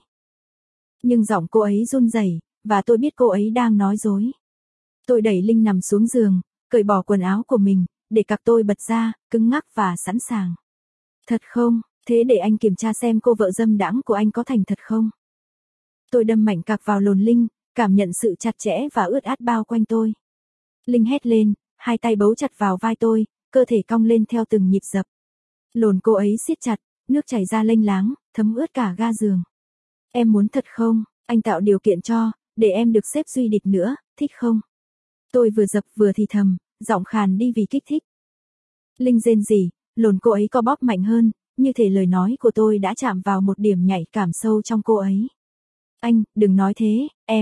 Nhưng giọng cô ấy run rẩy, và tôi biết cô ấy đang nói dối. Tôi đẩy Linh nằm xuống giường, cởi bỏ quần áo của mình, để cặc tôi bật ra, cứng ngắc và sẵn sàng. Thật không? Thế để anh kiểm tra xem cô vợ dâm đãng của anh có thành thật không? Tôi đâm mạnh cặc vào lồn Linh, cảm nhận sự chặt chẽ và ướt át bao quanh tôi. Linh hét lên, hai tay bấu chặt vào vai tôi, cơ thể cong lên theo từng nhịp dập. Lồn cô ấy siết chặt, nước chảy ra lênh láng, thấm ướt cả ga giường. Em muốn thật không? Anh tạo điều kiện cho, để em được xếp Duy địch nữa, thích không? Tôi vừa dập vừa thì thầm, giọng khàn đi vì kích thích. Linh rên rỉ, lồn cô ấy co bóp mạnh hơn, như thể lời nói của tôi đã chạm vào một điểm nhạy cảm sâu trong cô ấy. Anh, đừng nói thế,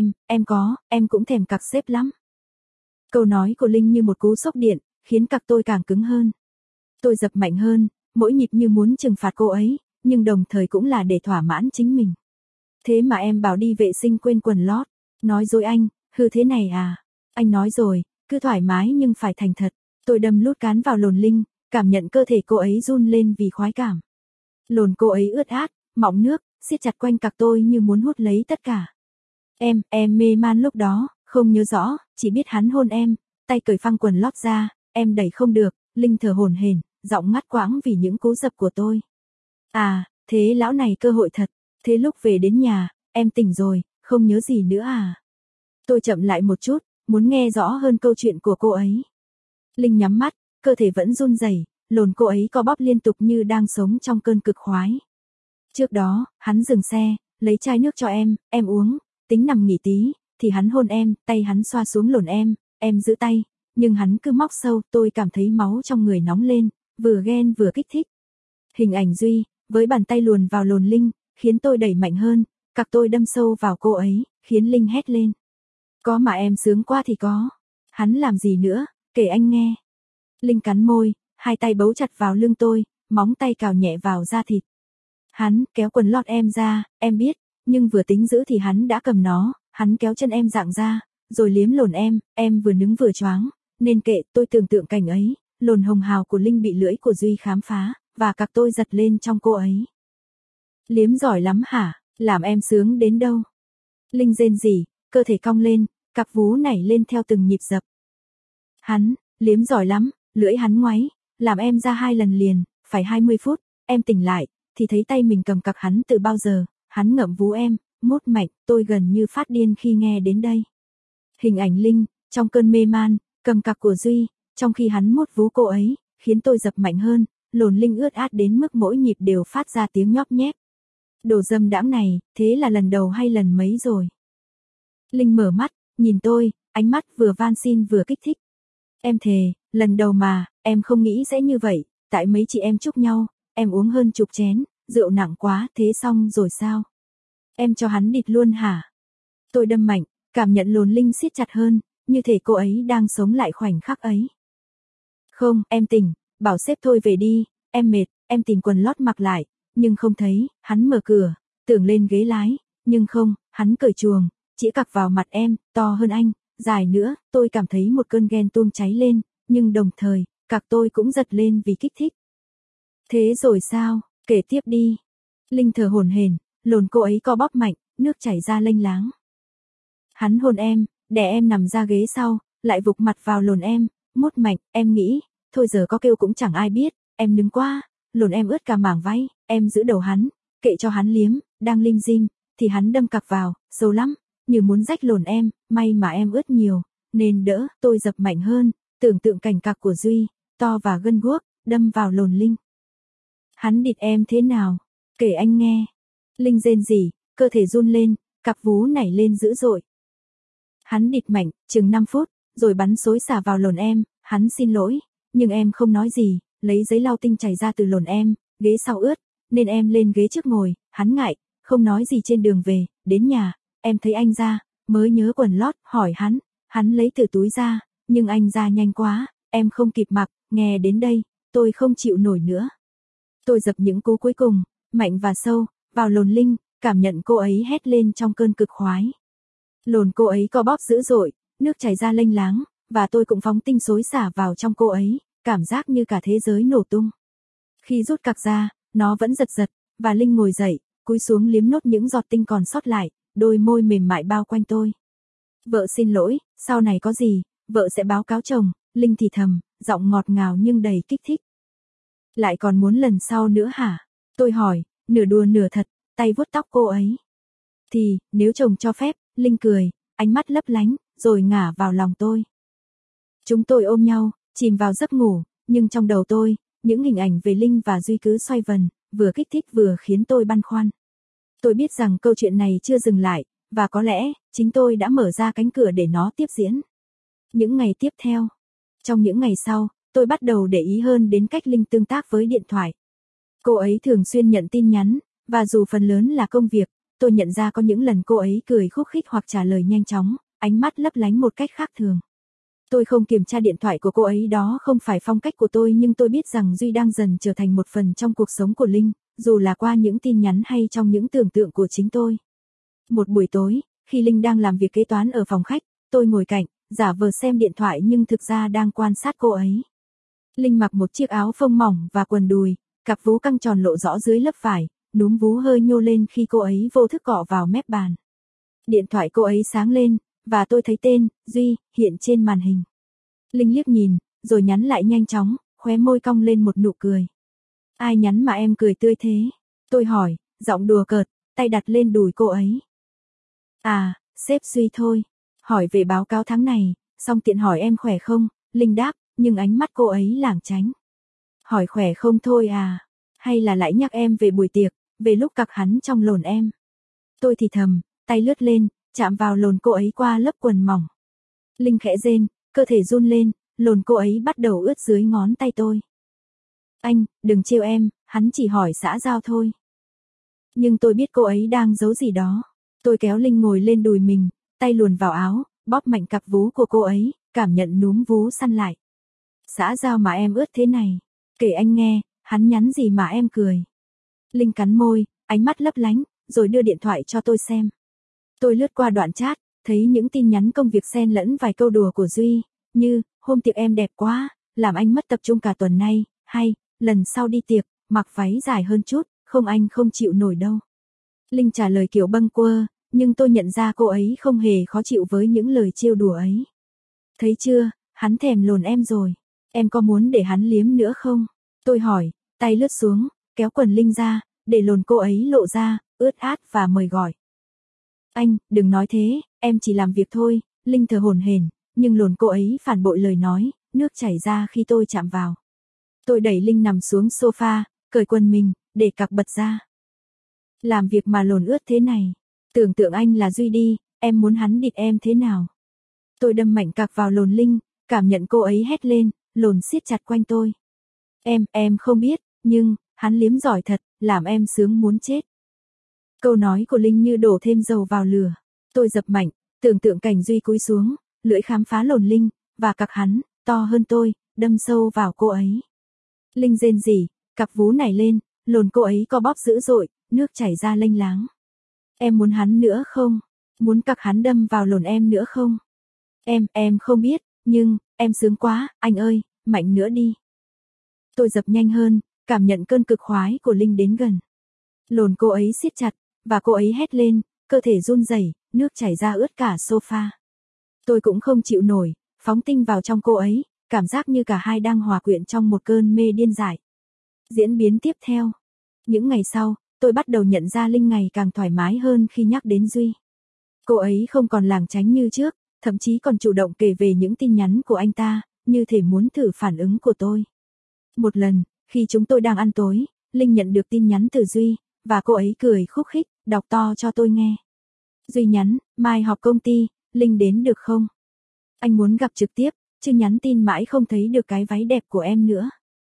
em cũng thèm cặc sếp lắm. Câu nói của Linh như một cú sốc điện, khiến cặc tôi càng cứng hơn. Tôi dập mạnh hơn, mỗi nhịp như muốn trừng phạt cô ấy, nhưng đồng thời cũng là để thỏa mãn chính mình. Thế mà em bảo đi vệ sinh quên quần lót. Nói dối anh, hư thế này à? Anh nói rồi, cứ thoải mái nhưng phải thành thật. Tôi đâm lút cán vào lồn Linh, cảm nhận cơ thể cô ấy run lên vì khoái cảm. Lồn cô ấy ướt át, mọng nước, siết chặt quanh cặc tôi như muốn hút lấy tất cả. Em mê man lúc đó, không nhớ rõ, chỉ biết hắn hôn em, tay cởi phăng quần lót ra, em đẩy không được, Linh thở hổn hển, giọng ngắt quãng vì những cú dập của tôi. À, thế lão này cơ hội thật, thế lúc về đến nhà, em tỉnh rồi, không nhớ gì nữa à? Tôi chậm lại một chút, muốn nghe rõ hơn câu chuyện của cô ấy. Linh nhắm mắt, cơ thể vẫn run rẩy, lồn cô ấy co bóp liên tục như đang sống trong cơn cực khoái. Trước đó, hắn dừng xe, lấy chai nước cho em uống, tính nằm nghỉ tí, thì hắn hôn em, tay hắn xoa xuống lồn em giữ tay, nhưng hắn cứ móc sâu, tôi cảm thấy máu trong người nóng lên, vừa ghen vừa kích thích. Hình ảnh Duy, với bàn tay luồn vào lồn Linh, khiến tôi đẩy mạnh hơn, cặc tôi đâm sâu vào cô ấy, khiến Linh hét lên. Có mà em sướng quá thì có. Hắn làm gì nữa, kể anh nghe. Linh cắn môi, hai tay bấu chặt vào lưng tôi, móng tay cào nhẹ vào da thịt. Hắn kéo quần lót em ra, em biết, nhưng vừa tính giữ thì hắn đã cầm nó, hắn kéo chân em dạng ra, rồi liếm lồn em vừa nứng vừa choáng, nên kệ, tôi tưởng tượng cảnh ấy, lồn hồng hào của Linh bị lưỡi của Duy khám phá, và cặc tôi giật lên trong cô ấy. Liếm giỏi lắm hả, làm em sướng đến đâu? Linh rên rỉ, cơ thể cong lên, cặp vú nảy lên theo từng nhịp dập. Hắn, liếm giỏi lắm, lưỡi hắn ngoáy, làm em ra 2 lần liền, phải 20 phút, em tỉnh lại, thì thấy tay mình cầm cặc hắn từ bao giờ, hắn ngậm vú em, mút mạnh, tôi gần như phát điên khi nghe đến đây. Hình ảnh Linh, trong cơn mê man, cầm cặc của Duy, trong khi hắn mút vú cô ấy, khiến tôi dập mạnh hơn, lồn Linh ướt át đến mức mỗi nhịp đều phát ra tiếng nhóp nhép. Đồ dâm đãng này, thế là lần đầu hay lần mấy rồi? Linh mở mắt, nhìn tôi, ánh mắt vừa van xin vừa kích thích. Em thề, lần đầu mà, em không nghĩ sẽ như vậy, tại mấy chị em chúc nhau, em uống hơn chục chén, rượu nặng quá, thế xong rồi sao? Em cho hắn địt luôn hả? Tôi đâm mạnh, cảm nhận lồn Linh siết chặt hơn, như thể cô ấy đang sống lại khoảnh khắc ấy. Không, em tỉnh, bảo sếp thôi về đi, em mệt, em tìm quần lót mặc lại, nhưng không thấy, hắn mở cửa, tưởng lên ghế lái, nhưng không, hắn cởi chuồng, chĩa cặc vào mặt em, to hơn anh, dài nữa, tôi cảm thấy một cơn ghen tuông cháy lên, nhưng đồng thời, cặc tôi cũng giật lên vì kích thích. Thế rồi sao, kể tiếp đi. Linh thở hổn hển, lồn cô ấy co bóp mạnh, nước chảy ra lênh láng. Hắn hôn em, đè em nằm ra ghế sau, lại vụt mặt vào lồn em, mút mạnh, em nghĩ, thôi giờ có kêu cũng chẳng ai biết, em nứng quá, lồn em ướt cả mảng váy, em giữ đầu hắn, kệ cho hắn liếm, đang lim dim, thì hắn đâm cặc vào, sâu lắm, như muốn rách lồn em, may mà em ướt nhiều, nên đỡ, tôi dập mạnh hơn, tưởng tượng cảnh cặc của Duy, to và gân guốc, đâm vào lồn Linh. Hắn địt em thế nào? Kể anh nghe. Linh rên rỉ, cơ thể run lên, cặp vú nảy lên dữ dội. Hắn địt mạnh, chừng 5 phút, rồi bắn xối xả vào lồn em, hắn xin lỗi, nhưng em không nói gì, lấy giấy lau tinh chảy ra từ lồn em, ghế sau ướt, nên em lên ghế trước ngồi, hắn ngại, không nói gì trên đường về, đến nhà, em thấy anh ra, mới nhớ quần lót, hỏi hắn lấy từ túi ra, nhưng anh ra nhanh quá, em không kịp mặc, nghe đến đây, tôi không chịu nổi nữa. Tôi dập những cú cuối cùng, mạnh và sâu, vào lồn Linh, cảm nhận cô ấy hét lên trong cơn cực khoái. Lồn cô ấy co bóp dữ dội, nước chảy ra lênh láng, và tôi cũng phóng tinh xối xả vào trong cô ấy, cảm giác như cả thế giới nổ tung. Khi rút cặc ra, nó vẫn giật giật, và Linh ngồi dậy, cúi xuống liếm nốt những giọt tinh còn sót lại, đôi môi mềm mại bao quanh tôi. Vợ xin lỗi, sau này có gì, vợ sẽ báo cáo chồng, Linh thì thầm, giọng ngọt ngào nhưng đầy kích thích. Lại còn muốn lần sau nữa hả? Tôi hỏi, nửa đùa nửa thật, tay vuốt tóc cô ấy. Thì, nếu chồng cho phép, Linh cười, ánh mắt lấp lánh, rồi ngả vào lòng tôi. Chúng tôi ôm nhau, chìm vào giấc ngủ, nhưng trong đầu tôi, những hình ảnh về Linh và Duy cứ xoay vần, vừa kích thích vừa khiến tôi băn khoăn. Tôi biết rằng câu chuyện này chưa dừng lại, và có lẽ, chính tôi đã mở ra cánh cửa để nó tiếp diễn. Những ngày tiếp theo, trong những ngày sau, tôi bắt đầu để ý hơn đến cách Linh tương tác với điện thoại. Cô ấy thường xuyên nhận tin nhắn, và dù phần lớn là công việc, tôi nhận ra có những lần cô ấy cười khúc khích hoặc trả lời nhanh chóng, ánh mắt lấp lánh một cách khác thường. Tôi không kiểm tra điện thoại của cô ấy, đó không phải phong cách của tôi, nhưng tôi biết rằng Duy đang dần trở thành một phần trong cuộc sống của Linh, dù là qua những tin nhắn hay trong những tưởng tượng của chính tôi. Một buổi tối, khi Linh đang làm việc kế toán ở phòng khách, tôi ngồi cạnh, giả vờ xem điện thoại nhưng thực ra đang quan sát cô ấy. Linh mặc một chiếc áo phông mỏng và quần đùi, cặp vú căng tròn lộ rõ dưới lớp vải, núm vú hơi nhô lên khi cô ấy vô thức cọ vào mép bàn. Điện thoại cô ấy sáng lên, và tôi thấy tên, Duy, hiện trên màn hình. Linh liếc nhìn, rồi nhắn lại nhanh chóng, khóe môi cong lên một nụ cười. Ai nhắn mà em cười tươi thế? Tôi hỏi, giọng đùa cợt, tay đặt lên đùi cô ấy. À, sếp Duy thôi. Hỏi về báo cáo tháng này, xong tiện hỏi em khỏe không? Linh đáp, nhưng ánh mắt cô ấy lảng tránh. Hỏi khỏe không thôi à? Hay là lại nhắc em về buổi tiệc, về lúc cặc hắn trong lồn em? Tôi thì thầm, tay lướt lên, chạm vào lồn cô ấy qua lớp quần mỏng. Linh khẽ rên, cơ thể run lên, lồn cô ấy bắt đầu ướt dưới ngón tay tôi. Anh, đừng trêu em, hắn chỉ hỏi xã giao thôi. Nhưng tôi biết cô ấy đang giấu gì đó. Tôi kéo Linh ngồi lên đùi mình, tay luồn vào áo, bóp mạnh cặp vú của cô ấy, cảm nhận núm vú săn lại. Xã giao mà em ướt thế này. Kể anh nghe, hắn nhắn gì mà em cười. Linh cắn môi, ánh mắt lấp lánh, rồi đưa điện thoại cho tôi xem. Tôi lướt qua đoạn chat, thấy những tin nhắn công việc xen lẫn vài câu đùa của Duy, như, hôm tiệc em đẹp quá, làm anh mất tập trung cả tuần nay, hay, lần sau đi tiệc, mặc váy dài hơn chút, không anh không chịu nổi đâu. Linh trả lời kiểu bâng quơ, nhưng tôi nhận ra cô ấy không hề khó chịu với những lời trêu đùa ấy. Thấy chưa, hắn thèm lồn em rồi, em có muốn để hắn liếm nữa không? Tôi hỏi, tay lướt xuống, kéo quần Linh ra, để lồn cô ấy lộ ra, ướt át và mời gọi. Anh, đừng nói thế, em chỉ làm việc thôi, Linh thở hổn hển, nhưng lồn cô ấy phản bội lời nói, nước chảy ra khi tôi chạm vào. Tôi đẩy Linh nằm xuống sofa, cởi quần mình, để cặc bật ra. Làm việc mà lồn ướt thế này, tưởng tượng anh là Duy đi, em muốn hắn địt em thế nào? Tôi đâm mạnh cặc vào lồn Linh, cảm nhận cô ấy hét lên, lồn siết chặt quanh tôi. Em không biết, nhưng, hắn liếm giỏi thật, làm em sướng muốn chết. Câu nói của Linh như đổ thêm dầu vào lửa. Tôi dập mạnh, tưởng tượng cảnh Duy cúi xuống, lưỡi khám phá lồn Linh, và cặc hắn, to hơn tôi, đâm sâu vào cô ấy. Linh rên rỉ, cặp vú nảy lên, lồn cô ấy co bóp dữ dội, nước chảy ra lênh láng. Em muốn hắn nữa không? Muốn cặc hắn đâm vào lồn em nữa không? Em không biết, nhưng, em sướng quá, anh ơi, mạnh nữa đi. Tôi dập nhanh hơn, cảm nhận cơn cực khoái của Linh đến gần. Lồn cô ấy siết chặt, và cô ấy hét lên, cơ thể run rẩy, nước chảy ra ướt cả sofa. Tôi cũng không chịu nổi, phóng tinh vào trong cô ấy, cảm giác như cả hai đang hòa quyện trong một cơn mê điên dại. Diễn biến tiếp theo. Những ngày sau, tôi bắt đầu nhận ra Linh ngày càng thoải mái hơn khi nhắc đến Duy. Cô ấy không còn lảng tránh như trước, thậm chí còn chủ động kể về những tin nhắn của anh ta, như thể muốn thử phản ứng của tôi. Một lần, khi chúng tôi đang ăn tối, Linh nhận được tin nhắn từ Duy, và cô ấy cười khúc khích, đọc to cho tôi nghe. Duy nhắn, mai họp công ty, Linh đến được không? Anh muốn gặp trực tiếp, chứ nhắn tin mãi không thấy được cái váy đẹp của em nữa.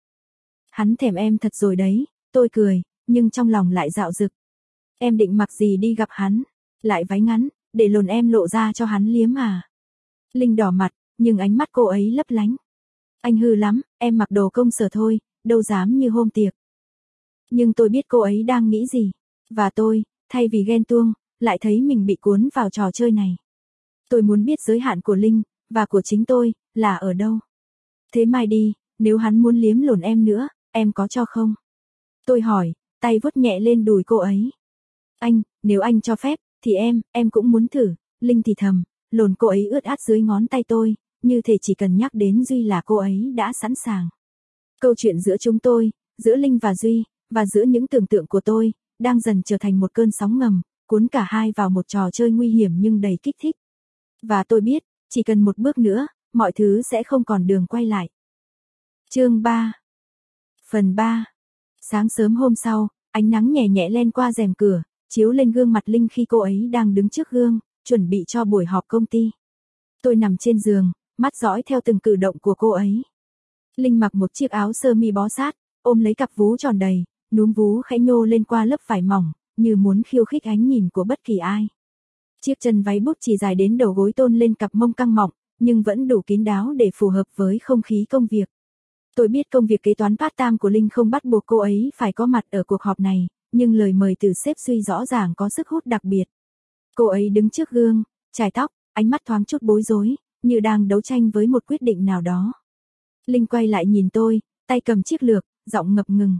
Hắn thèm em thật rồi đấy, tôi cười, nhưng trong lòng lại dạo dực. Em định mặc gì đi gặp hắn? Lại váy ngắn, để lồn em lộ ra cho hắn liếm à? Linh đỏ mặt, nhưng ánh mắt cô ấy lấp lánh. Anh hư lắm, em mặc đồ công sở thôi, đâu dám như hôm tiệc. Nhưng tôi biết cô ấy đang nghĩ gì. Và tôi, thay vì ghen tuông, lại thấy mình bị cuốn vào trò chơi này. Tôi muốn biết giới hạn của Linh, và của chính tôi, là ở đâu. Thế mai đi, nếu hắn muốn liếm lồn em nữa, em có cho không? Tôi hỏi, tay vuốt nhẹ lên đùi cô ấy. Anh, nếu anh cho phép, thì em cũng muốn thử. Linh thì thầm, lồn cô ấy ướt át dưới ngón tay tôi, như thể chỉ cần nhắc đến Duy là cô ấy đã sẵn sàng. Câu chuyện giữa chúng tôi, giữa Linh và Duy, và giữa những tưởng tượng của tôi, đang dần trở thành một cơn sóng ngầm, cuốn cả hai vào một trò chơi nguy hiểm nhưng đầy kích thích. Và tôi biết, chỉ cần một bước nữa, mọi thứ sẽ không còn đường quay lại. Chương 3. Phần 3. Sáng sớm hôm sau, ánh nắng nhẹ nhẹ len qua rèm cửa, chiếu lên gương mặt Linh khi cô ấy đang đứng trước gương, chuẩn bị cho buổi họp công ty. Tôi nằm trên giường, mắt dõi theo từng cử động của cô ấy. Linh mặc một chiếc áo sơ mi bó sát, ôm lấy cặp vú tròn đầy, núm vú khẽ nhô lên qua lớp vải mỏng, như muốn khiêu khích ánh nhìn của bất kỳ ai. Chiếc chân váy bút chỉ dài đến đầu gối tôn lên cặp mông căng mọng, nhưng vẫn đủ kín đáo để phù hợp với không khí công việc. Tôi biết công việc kế toán part-time của Linh không bắt buộc cô ấy phải có mặt ở cuộc họp này, nhưng lời mời từ sếp Duy rõ ràng có sức hút đặc biệt. Cô ấy đứng trước gương, chải tóc, ánh mắt thoáng chút bối rối, như đang đấu tranh với một quyết định nào đó. Linh quay lại nhìn tôi, tay cầm chiếc lược, giọng ngập ngừng.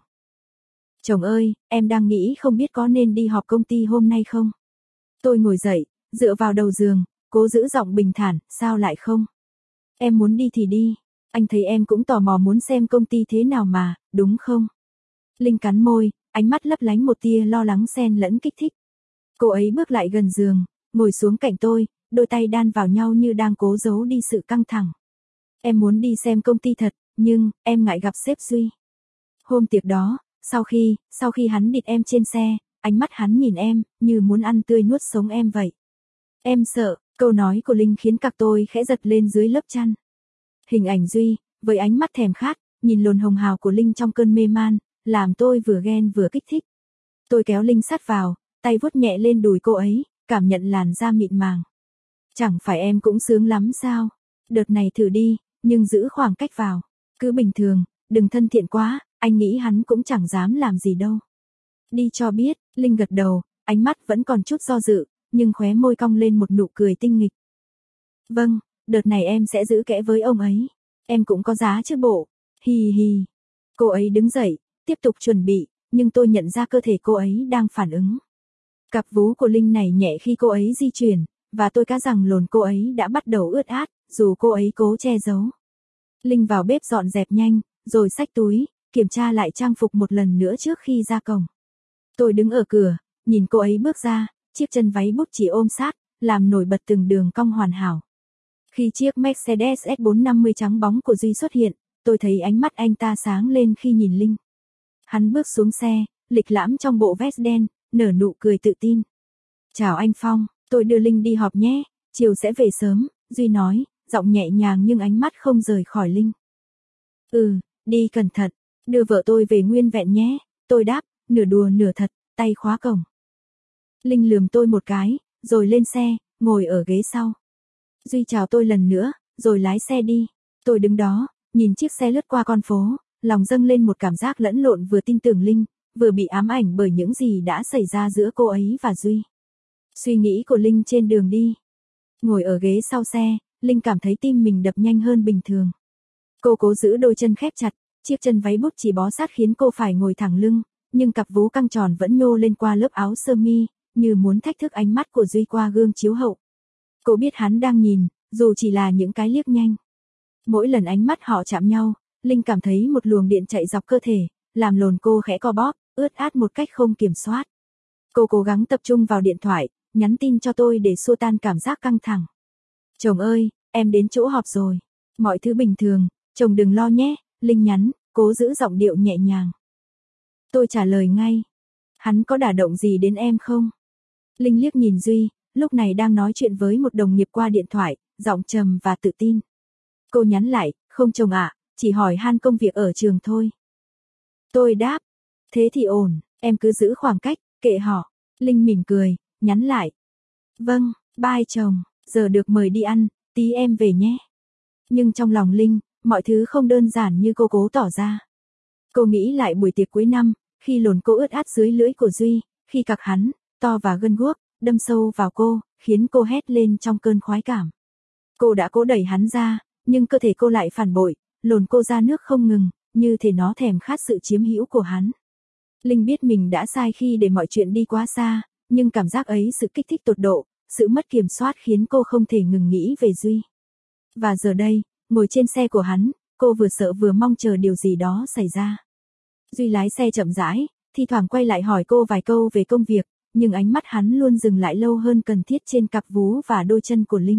Chồng ơi, em đang nghĩ không biết có nên đi họp công ty hôm nay không? Tôi ngồi dậy, dựa vào đầu giường, cố giữ giọng bình thản, sao lại không? Em muốn đi thì đi, anh thấy em cũng tò mò muốn xem công ty thế nào mà, đúng không? Linh cắn môi, ánh mắt lấp lánh một tia lo lắng xen lẫn kích thích. Cô ấy bước lại gần giường, ngồi xuống cạnh tôi, đôi tay đan vào nhau như đang cố giấu đi sự căng thẳng. Em muốn đi xem công ty thật, nhưng, em ngại gặp sếp Duy. Hôm tiệc đó, sau khi hắn địt em trên xe, ánh mắt hắn nhìn em, như muốn ăn tươi nuốt sống em vậy. Em sợ, câu nói của Linh khiến cặc tôi khẽ giật lên dưới lớp chăn. Hình ảnh Duy, với ánh mắt thèm khát, nhìn lồn hồng hào của Linh trong cơn mê man, làm tôi vừa ghen vừa kích thích. Tôi kéo Linh sát vào, tay vuốt nhẹ lên đùi cô ấy, cảm nhận làn da mịn màng. Chẳng phải em cũng sướng lắm sao? Đợt này thử đi, nhưng giữ khoảng cách vào. Cứ bình thường, đừng thân thiện quá, anh nghĩ hắn cũng chẳng dám làm gì đâu. Đi cho biết, Linh gật đầu, ánh mắt vẫn còn chút do dự, nhưng khóe môi cong lên một nụ cười tinh nghịch. Vâng, đợt này em sẽ giữ kẽ với ông ấy. Em cũng có giá chứ bộ. Hì hì. Cô ấy đứng dậy, tiếp tục chuẩn bị, nhưng tôi nhận ra cơ thể cô ấy đang phản ứng. Cặp vú của Linh này nhẹ khi cô ấy di chuyển, và tôi cá rằng lồn cô ấy đã bắt đầu ướt át, dù cô ấy cố che giấu. Linh vào bếp dọn dẹp nhanh, rồi xách túi, kiểm tra lại trang phục một lần nữa trước khi ra cổng. Tôi đứng ở cửa, nhìn cô ấy bước ra, chiếc chân váy bút chỉ ôm sát, làm nổi bật từng đường cong hoàn hảo. Khi chiếc Mercedes S450 trắng bóng của Duy xuất hiện, tôi thấy ánh mắt anh ta sáng lên khi nhìn Linh. Hắn bước xuống xe, lịch lãm trong bộ vest đen, nở nụ cười tự tin. Chào anh Phong, tôi đưa Linh đi họp nhé, chiều sẽ về sớm, Duy nói, giọng nhẹ nhàng nhưng ánh mắt không rời khỏi Linh. Đi cẩn thận, đưa vợ tôi về nguyên vẹn nhé, tôi đáp, nửa đùa nửa thật, tay khóa cổng. Linh lườm tôi một cái, rồi lên xe, ngồi ở ghế sau. Duy chào tôi lần nữa, rồi lái xe đi. Tôi đứng đó, nhìn chiếc xe lướt qua con phố, lòng dâng lên một cảm giác lẫn lộn vừa tin tưởng Linh, vừa bị ám ảnh bởi những gì đã xảy ra giữa cô ấy và Duy. Suy nghĩ của Linh trên đường đi. Ngồi ở ghế sau xe, Linh cảm thấy tim mình đập nhanh hơn bình thường. Cô cố giữ đôi chân khép chặt, chiếc chân váy bút chỉ bó sát khiến cô phải ngồi thẳng lưng, nhưng cặp vú căng tròn vẫn nhô lên qua lớp áo sơ mi, như muốn thách thức ánh mắt của Duy qua gương chiếu hậu. Cô biết hắn đang nhìn, dù chỉ là những cái liếc nhanh. Mỗi lần ánh mắt họ chạm nhau, Linh cảm thấy một luồng điện chạy dọc cơ thể, làm lồn cô khẽ co bóp, ướt át một cách không kiểm soát. Cô cố gắng tập trung vào điện thoại, nhắn tin cho tôi để xua tan cảm giác căng thẳng. Chồng ơi, em đến chỗ họp rồi. Mọi thứ bình thường, chồng đừng lo nhé, Linh nhắn, cố giữ giọng điệu nhẹ nhàng. Tôi trả lời ngay. Hắn có đả động gì đến em không? Linh liếc nhìn Duy, lúc này đang nói chuyện với một đồng nghiệp qua điện thoại, giọng trầm và tự tin. Cô nhắn lại, không chồng ạ, chỉ hỏi han công việc ở trường thôi. Tôi đáp, thế thì ổn, em cứ giữ khoảng cách, kệ họ. Linh mỉm cười, nhắn lại. Vâng, bye chồng, giờ được mời đi ăn, tí em về nhé. Nhưng trong lòng Linh, mọi thứ không đơn giản như cô cố tỏ ra. Cô nghĩ lại buổi tiệc cuối năm, khi lồn cô ướt át dưới lưỡi của Duy, khi cặc hắn, to và gân guốc, đâm sâu vào cô, khiến cô hét lên trong cơn khoái cảm. Cô đã cố đẩy hắn ra, nhưng cơ thể cô lại phản bội, lồn cô ra nước không ngừng, như thể nó thèm khát sự chiếm hữu của hắn. Linh biết mình đã sai khi để mọi chuyện đi quá xa, nhưng cảm giác ấy, sự kích thích tột độ, sự mất kiểm soát khiến cô không thể ngừng nghĩ về Duy. Và giờ đây, ngồi trên xe của hắn, cô vừa sợ vừa mong chờ điều gì đó xảy ra. Duy lái xe chậm rãi, thi thoảng quay lại hỏi cô vài câu về công việc, nhưng ánh mắt hắn luôn dừng lại lâu hơn cần thiết trên cặp vú và đôi chân của Linh.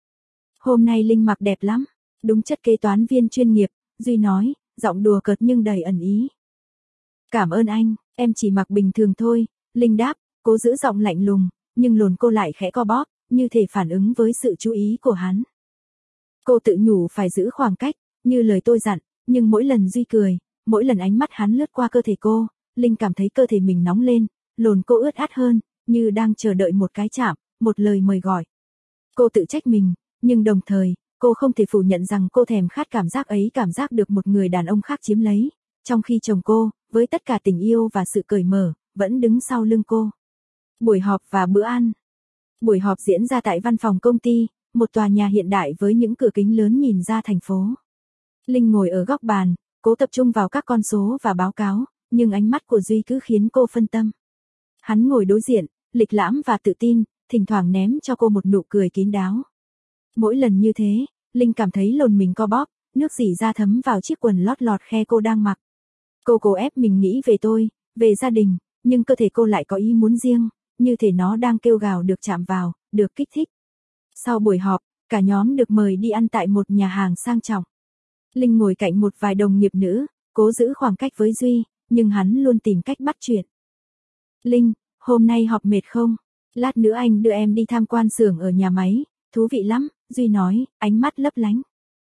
Hôm nay Linh mặc đẹp lắm, đúng chất kế toán viên chuyên nghiệp, Duy nói, giọng đùa cợt nhưng đầy ẩn ý. Cảm ơn anh, em chỉ mặc bình thường thôi, Linh đáp, cố giữ giọng lạnh lùng, nhưng lồn cô lại khẽ co bóp, như thể phản ứng với sự chú ý của hắn. Cô tự nhủ phải giữ khoảng cách, như lời tôi dặn, nhưng mỗi lần Duy cười, mỗi lần ánh mắt hắn lướt qua cơ thể cô, Linh cảm thấy cơ thể mình nóng lên, lồn cô ướt át hơn, như đang chờ đợi một cái chạm, một lời mời gọi. Cô tự trách mình, nhưng đồng thời, cô không thể phủ nhận rằng cô thèm khát cảm giác ấy, cảm giác được một người đàn ông khác chiếm lấy, trong khi chồng cô, với tất cả tình yêu và sự cởi mở, vẫn đứng sau lưng cô. Buổi họp và bữa ăn. Buổi họp diễn ra tại văn phòng công ty, một tòa nhà hiện đại với những cửa kính lớn nhìn ra thành phố. Linh ngồi ở góc bàn, cố tập trung vào các con số và báo cáo, nhưng ánh mắt của Duy cứ khiến cô phân tâm. Hắn ngồi đối diện, lịch lãm và tự tin, thỉnh thoảng ném cho cô một nụ cười kín đáo. Mỗi lần như thế, Linh cảm thấy lồn mình co bóp, nước dỉ ra thấm vào chiếc quần lót lọt khe cô đang mặc. Cô cố ép mình nghĩ về tôi, về gia đình, nhưng cơ thể cô lại có ý muốn riêng, như thể nó đang kêu gào được chạm vào, được kích thích. Sau buổi họp, cả nhóm được mời đi ăn tại một nhà hàng sang trọng. Linh ngồi cạnh một vài đồng nghiệp nữ, cố giữ khoảng cách với Duy, nhưng hắn luôn tìm cách bắt chuyện. Linh, hôm nay họp mệt không? Lát nữa anh đưa em đi tham quan xưởng ở nhà máy, thú vị lắm, Duy nói, ánh mắt lấp lánh.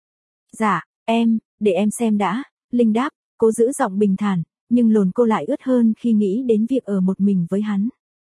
Dạ, để em xem đã, Linh đáp, cố giữ giọng bình thản, nhưng lồn cô lại ướt hơn khi nghĩ đến việc ở một mình với hắn.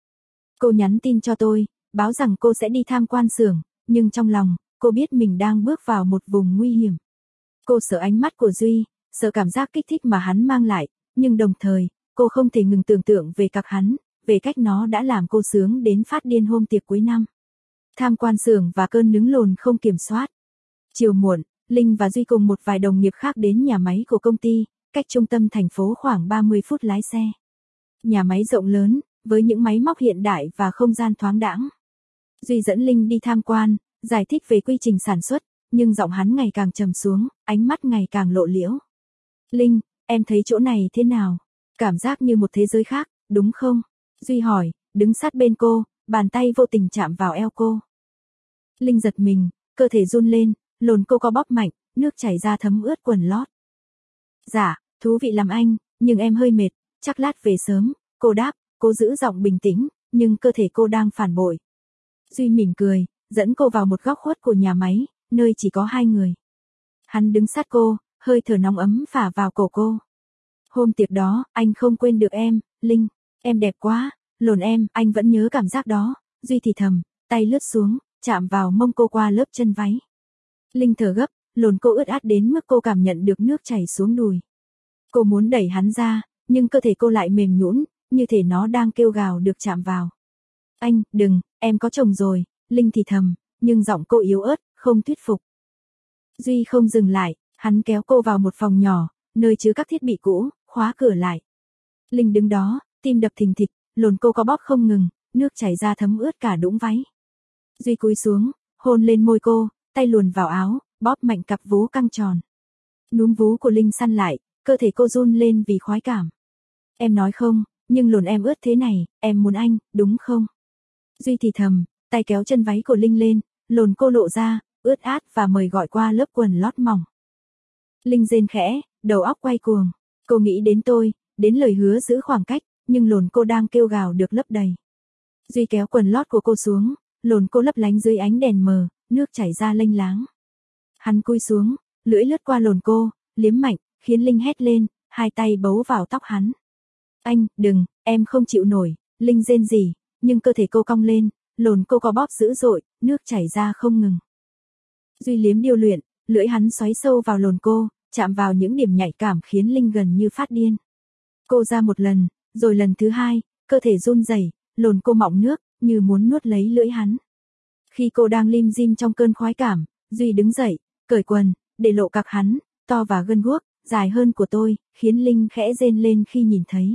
Cô nhắn tin cho tôi, báo rằng cô sẽ đi tham quan xưởng, nhưng trong lòng, cô biết mình đang bước vào một vùng nguy hiểm. Cô sợ ánh mắt của Duy, sợ cảm giác kích thích mà hắn mang lại, nhưng đồng thời, cô không thể ngừng tưởng tượng về cặc hắn, về cách nó đã làm cô sướng đến phát điên hôm tiệc cuối năm. Tham quan xưởng và cơn nứng lồn không kiểm soát. Chiều muộn, Linh và Duy cùng một vài đồng nghiệp khác đến nhà máy của công ty, cách trung tâm thành phố khoảng 30 phút lái xe. Nhà máy rộng lớn, với những máy móc hiện đại và không gian thoáng đãng. Duy dẫn Linh đi tham quan, giải thích về quy trình sản xuất, nhưng giọng hắn ngày càng trầm xuống, ánh mắt ngày càng lộ liễu. Linh, em thấy chỗ này thế nào? Cảm giác như một thế giới khác, đúng không? Duy hỏi, đứng sát bên cô, bàn tay vô tình chạm vào eo cô. Linh giật mình, cơ thể run lên, lồn cô có bóp mạnh, nước chảy ra thấm ướt quần lót. Dạ, thú vị lắm anh, nhưng em hơi mệt, chắc lát về sớm, cô đáp, cô giữ giọng bình tĩnh, nhưng cơ thể cô đang phản bội. Duy mỉm cười, dẫn cô vào một góc khuất của nhà máy, nơi chỉ có hai người. Hắn đứng sát cô, hơi thở nóng ấm phả vào cổ cô. Hôm tiệc đó, anh không quên được em, Linh, em đẹp quá, lồn em, anh vẫn nhớ cảm giác đó, Duy thì thầm, tay lướt xuống, chạm vào mông cô qua lớp chân váy. Linh thở gấp, lồn cô ướt át đến mức cô cảm nhận được nước chảy xuống đùi. Cô muốn đẩy hắn ra, nhưng cơ thể cô lại mềm nhũn, như thể nó đang kêu gào được chạm vào. Anh, đừng, em có chồng rồi, Linh thì thầm, nhưng giọng cô yếu ớt, không thuyết phục. Duy không dừng lại, hắn kéo cô vào một phòng nhỏ, nơi chứa các thiết bị cũ, khóa cửa lại. Linh đứng đó, tim đập thình thịch, lồn cô có bóp không ngừng, nước chảy ra thấm ướt cả đũng váy. Duy cúi xuống, hôn lên môi cô, tay luồn vào áo, bóp mạnh cặp vú căng tròn. Núm vú của Linh săn lại, cơ thể cô run lên vì khoái cảm. Em nói không, nhưng lồn em ướt thế này, em muốn anh, đúng không? Duy thì thầm, tay kéo chân váy của Linh lên, lồn cô lộ ra, ướt át và mời gọi qua lớp quần lót mỏng. Linh rên khẽ, đầu óc quay cuồng. Cô nghĩ đến tôi, đến lời hứa giữ khoảng cách, nhưng lồn cô đang kêu gào được lấp đầy. Duy kéo quần lót của cô xuống, lồn cô lấp lánh dưới ánh đèn mờ, nước chảy ra lênh láng. Hắn cúi xuống, lưỡi lướt qua lồn cô, liếm mạnh, khiến Linh hét lên, hai tay bấu vào tóc hắn. Anh, đừng, em không chịu nổi, Linh rên rỉ, nhưng cơ thể cô cong lên, lồn cô có bóp dữ dội, nước chảy ra không ngừng. Duy liếm điêu luyện, lưỡi hắn xoáy sâu vào lồn cô, chạm vào những điểm nhạy cảm khiến Linh gần như phát điên. Cô ra một lần, rồi lần thứ hai, cơ thể run rẩy, lồn cô mọng nước, như muốn nuốt lấy lưỡi hắn. Khi cô đang lim dim trong cơn khoái cảm, Duy đứng dậy, cởi quần, để lộ cặc hắn, to và gân guốc, dài hơn của tôi, khiến Linh khẽ rên lên khi nhìn thấy.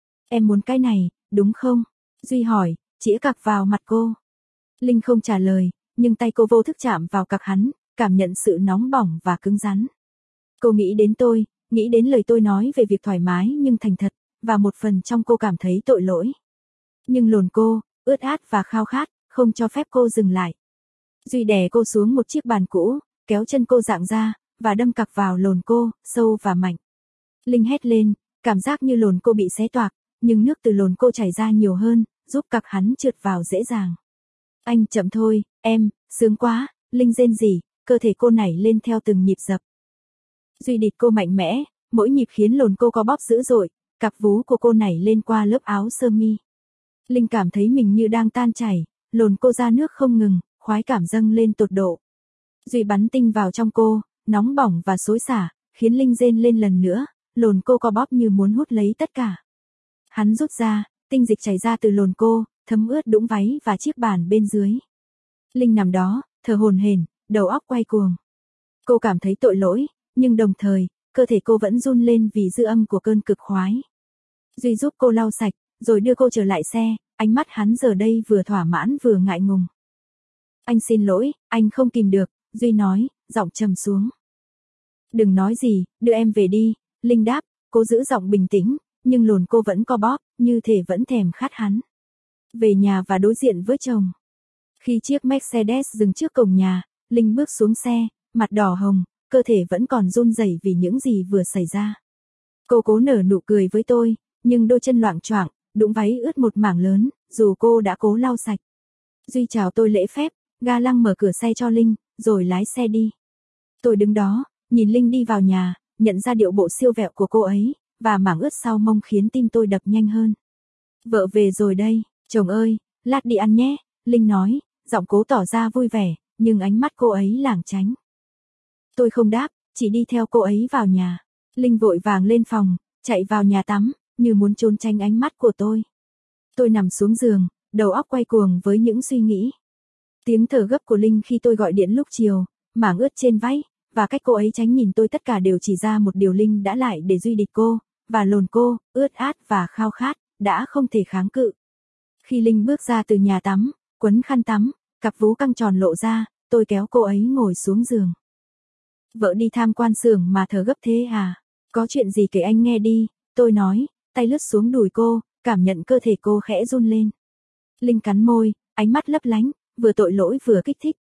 Em muốn cái này, đúng không? Duy hỏi, chĩa cặc vào mặt cô. Linh không trả lời, nhưng tay cô vô thức chạm vào cặc hắn, cảm nhận sự nóng bỏng và cứng rắn. Cô nghĩ đến tôi, nghĩ đến lời tôi nói về việc thoải mái nhưng thành thật, và một phần trong cô cảm thấy tội lỗi. Nhưng lồn cô, ướt át và khao khát, không cho phép cô dừng lại. Duy đè cô xuống một chiếc bàn cũ, kéo chân cô dạng ra, và đâm cặc vào lồn cô, sâu và mạnh. Linh hét lên, cảm giác như lồn cô bị xé toạc, nhưng nước từ lồn cô chảy ra nhiều hơn, giúp cặc hắn trượt vào dễ dàng. Anh chậm thôi, em, sướng quá, Linh rên rỉ, cơ thể cô nảy lên theo từng nhịp dập. Duy đít cô mạnh mẽ, mỗi nhịp khiến lồn cô có bóp dữ dội, cặp vú của cô nảy lên qua lớp áo sơ mi. Linh cảm thấy mình như đang tan chảy, lồn cô ra nước không ngừng, khoái cảm dâng lên tột độ. Duy bắn tinh vào trong cô, nóng bỏng và xối xả, khiến Linh rên lên lần nữa, lồn cô co bóp như muốn hút lấy tất cả. Hắn rút ra, tinh dịch chảy ra từ lồn cô, thấm ướt đũng váy và chiếc bàn bên dưới. Linh nằm đó, thở hổn hển, đầu óc quay cuồng. Cô cảm thấy tội lỗi, nhưng đồng thời, cơ thể cô vẫn run lên vì dư âm của cơn cực khoái. Duy giúp cô lau sạch, rồi đưa cô trở lại xe, ánh mắt hắn giờ đây vừa thỏa mãn vừa ngại ngùng. Anh xin lỗi, anh không kìm được, Duy nói, giọng trầm xuống. Đừng nói gì, đưa em về đi, Linh đáp, cô giữ giọng bình tĩnh, nhưng lồn cô vẫn co bóp, như thể vẫn thèm khát hắn. Về nhà và đối diện với chồng. Khi chiếc Mercedes dừng trước cổng nhà, Linh bước xuống xe, mặt đỏ hồng, cơ thể vẫn còn run rẩy vì những gì vừa xảy ra. Cô cố nở nụ cười với tôi, nhưng đôi chân loạng choạng, đũng váy ướt một mảng lớn, dù cô đã cố lau sạch. Duy chào tôi lễ phép, ga lăng mở cửa xe cho Linh, rồi lái xe đi. Tôi đứng đó, nhìn Linh đi vào nhà, nhận ra điệu bộ siêu vẹo của cô ấy, và mảng ướt sau mông khiến tim tôi đập nhanh hơn. Vợ về rồi đây, chồng ơi, lát đi ăn nhé, Linh nói, giọng cố tỏ ra vui vẻ, nhưng ánh mắt cô ấy lảng tránh. Tôi không đáp, chỉ đi theo cô ấy vào nhà. Linh vội vàng lên phòng, chạy vào nhà tắm, như muốn trốn tránh ánh mắt của tôi. Tôi nằm xuống giường, đầu óc quay cuồng với những suy nghĩ. Tiếng thở gấp của Linh khi tôi gọi điện lúc chiều, mảng ướt trên váy, và cách cô ấy tránh nhìn tôi tất cả đều chỉ ra một điều Linh đã lại để Duy địch cô, và lồn cô, ướt át và khao khát, đã không thể kháng cự. Khi Linh bước ra từ nhà tắm, quấn khăn tắm, cặp vú căng tròn lộ ra, tôi kéo cô ấy ngồi xuống giường. Vợ đi tham quan xưởng mà thở gấp thế à? Có chuyện gì kể anh nghe đi, tôi nói, tay lướt xuống đùi cô, cảm nhận cơ thể cô khẽ run lên. Linh cắn môi, ánh mắt lấp lánh, vừa tội lỗi vừa kích thích.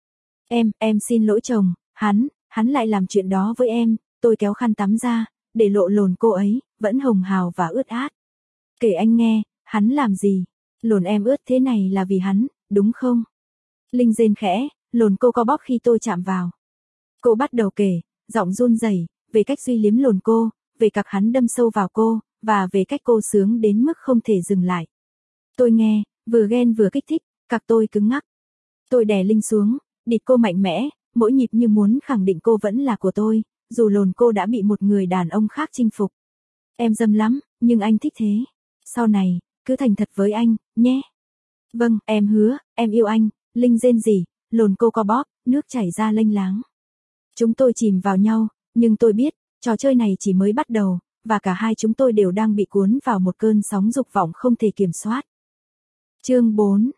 Em xin lỗi chồng, hắn lại làm chuyện đó với em, tôi kéo khăn tắm ra, để lộ lồn cô ấy, vẫn hồng hào và ướt át. Kể anh nghe, hắn làm gì? Lồn em ướt thế này là vì hắn, đúng không? Linh rên khẽ, lồn cô co bóp khi tôi chạm vào. Cô bắt đầu kể, giọng run rẩy, về cách Duy liếm lồn cô, về cách hắn đâm sâu vào cô, và về cách cô sướng đến mức không thể dừng lại. Tôi nghe, vừa ghen vừa kích thích, cặc tôi cứng ngắc. Tôi đè Linh xuống, địt cô mạnh mẽ, mỗi nhịp như muốn khẳng định cô vẫn là của tôi, dù lồn cô đã bị một người đàn ông khác chinh phục. Em dâm lắm, nhưng anh thích thế. Sau này, cứ thành thật với anh, nhé. Vâng, em hứa, em yêu anh, Linh rên rỉ, lồn cô co bóp, nước chảy ra lênh láng. Chúng tôi chìm vào nhau, nhưng tôi biết, trò chơi này chỉ mới bắt đầu, và cả hai chúng tôi đều đang bị cuốn vào một cơn sóng dục vọng không thể kiểm soát. Chương 4.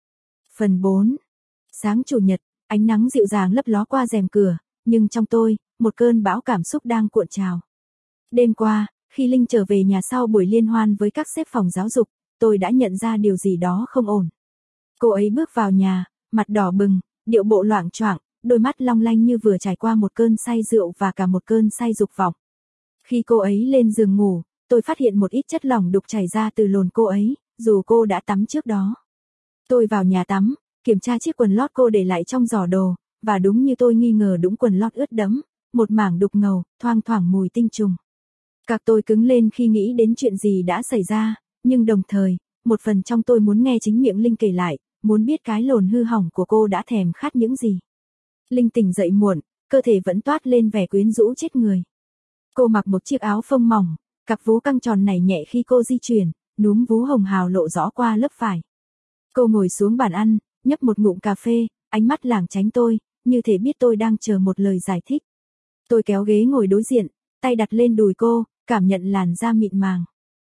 Phần 4. Sáng Chủ nhật, ánh nắng dịu dàng lấp ló qua rèm cửa, nhưng trong tôi, một cơn bão cảm xúc đang cuộn trào. Đêm qua, khi Linh trở về nhà sau buổi liên hoan với các sếp phòng giáo dục, tôi đã nhận ra điều gì đó không ổn. Cô ấy bước vào nhà, mặt đỏ bừng, điệu bộ loạng choạng, đôi mắt long lanh như vừa trải qua một cơn say rượu và cả một cơn say dục vọng. Khi cô ấy lên giường ngủ, tôi phát hiện một ít chất lỏng đục chảy ra từ lồn cô ấy, dù cô đã tắm trước đó. Tôi vào nhà tắm, kiểm tra chiếc quần lót cô để lại trong giỏ đồ, và đúng như tôi nghi ngờ đũng quần lót ướt đẫm, một mảng đục ngầu, thoang thoảng mùi tinh trùng. Cạc tôi cứng lên khi nghĩ đến chuyện gì đã xảy ra, nhưng đồng thời, một phần trong tôi muốn nghe chính miệng Linh kể lại, muốn biết cái lồn hư hỏng của cô đã thèm khát những gì. Linh tỉnh dậy muộn, cơ thể vẫn toát lên vẻ quyến rũ chết người. Cô mặc một chiếc áo phông mỏng, cặp vú căng tròn nảy nhẹ khi cô di chuyển, núm vú hồng hào lộ rõ qua lớp vải. Cô ngồi xuống bàn ăn, nhấp một ngụm cà phê, ánh mắt lảng tránh tôi, như thể biết tôi đang chờ một lời giải thích. Tôi kéo ghế ngồi đối diện, tay đặt lên đùi cô, cảm nhận làn da mịn màng.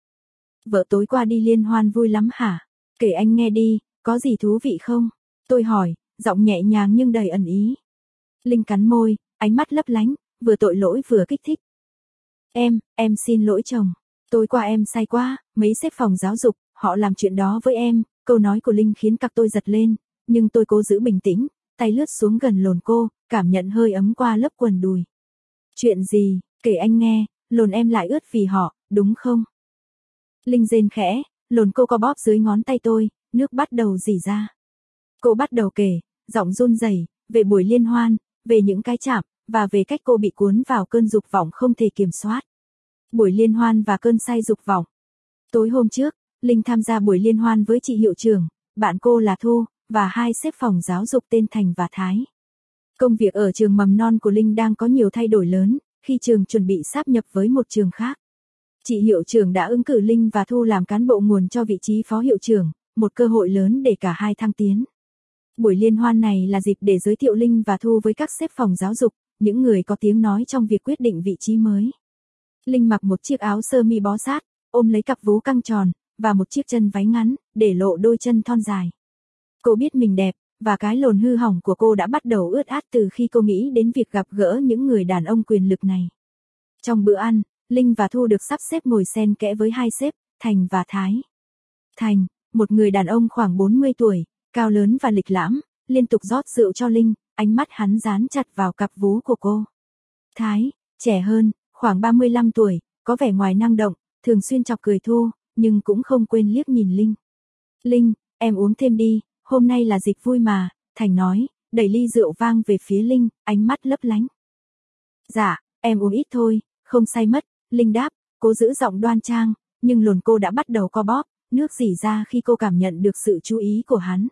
Vợ tối qua đi liên hoan vui lắm hả? Kể anh nghe đi, có gì thú vị không? Tôi hỏi, giọng nhẹ nhàng nhưng đầy ẩn ý. Linh cắn môi, ánh mắt lấp lánh, vừa tội lỗi vừa kích thích. Em xin lỗi chồng. Tối qua em say quá, mấy sếp phòng giáo dục, họ làm chuyện đó với em. Câu nói của Linh khiến cặc tôi giật lên, nhưng tôi cố giữ bình tĩnh, tay lướt xuống gần lồn cô, cảm nhận hơi ấm qua lớp quần đùi. Chuyện gì, kể anh nghe, lồn em lại ướt vì họ, đúng không? Linh rên khẽ, lồn cô co bóp dưới ngón tay tôi, nước bắt đầu rỉ ra. Cô bắt đầu kể, giọng run rẩy, về buổi liên hoan, về những cái chạm, và về cách cô bị cuốn vào cơn dục vọng không thể kiểm soát. Buổi liên hoan và cơn say dục vọng. Tối hôm trước, Linh tham gia buổi liên hoan với chị hiệu trưởng, bạn cô là Thu, và hai sếp phòng giáo dục tên Thành và Thái. Công việc ở trường mầm non của Linh đang có nhiều thay đổi lớn, khi trường chuẩn bị sáp nhập với một trường khác. Chị hiệu trưởng đã ứng cử Linh và Thu làm cán bộ nguồn cho vị trí phó hiệu trưởng, một cơ hội lớn để cả hai thăng tiến. Buổi liên hoan này là dịp để giới thiệu Linh và Thu với các sếp phòng giáo dục, những người có tiếng nói trong việc quyết định vị trí mới. Linh mặc một chiếc áo sơ mi bó sát, ôm lấy cặp vú căng tròn, và một chiếc chân váy ngắn, để lộ đôi chân thon dài. Cô biết mình đẹp, và cái lồn hư hỏng của cô đã bắt đầu ướt át từ khi cô nghĩ đến việc gặp gỡ những người đàn ông quyền lực này. Trong bữa ăn, Linh và Thu được sắp xếp ngồi xen kẽ với hai sếp, Thành và Thái. Thành, một người đàn ông khoảng 40 tuổi, cao lớn và lịch lãm, liên tục rót rượu cho Linh, ánh mắt hắn dán chặt vào cặp vú của cô. Thái, trẻ hơn, khoảng 35 tuổi, có vẻ ngoài năng động, thường xuyên chọc cười Thu, nhưng cũng không quên liếc nhìn Linh. Linh, em uống thêm đi, hôm nay là dịp vui mà, Thành nói, đẩy ly rượu vang về phía Linh, ánh mắt lấp lánh. Dạ, em uống ít thôi, không say mất, Linh đáp, cố giữ giọng đoan trang, nhưng lồn cô đã bắt đầu co bóp, nước rỉ ra khi cô cảm nhận được sự chú ý của hắn.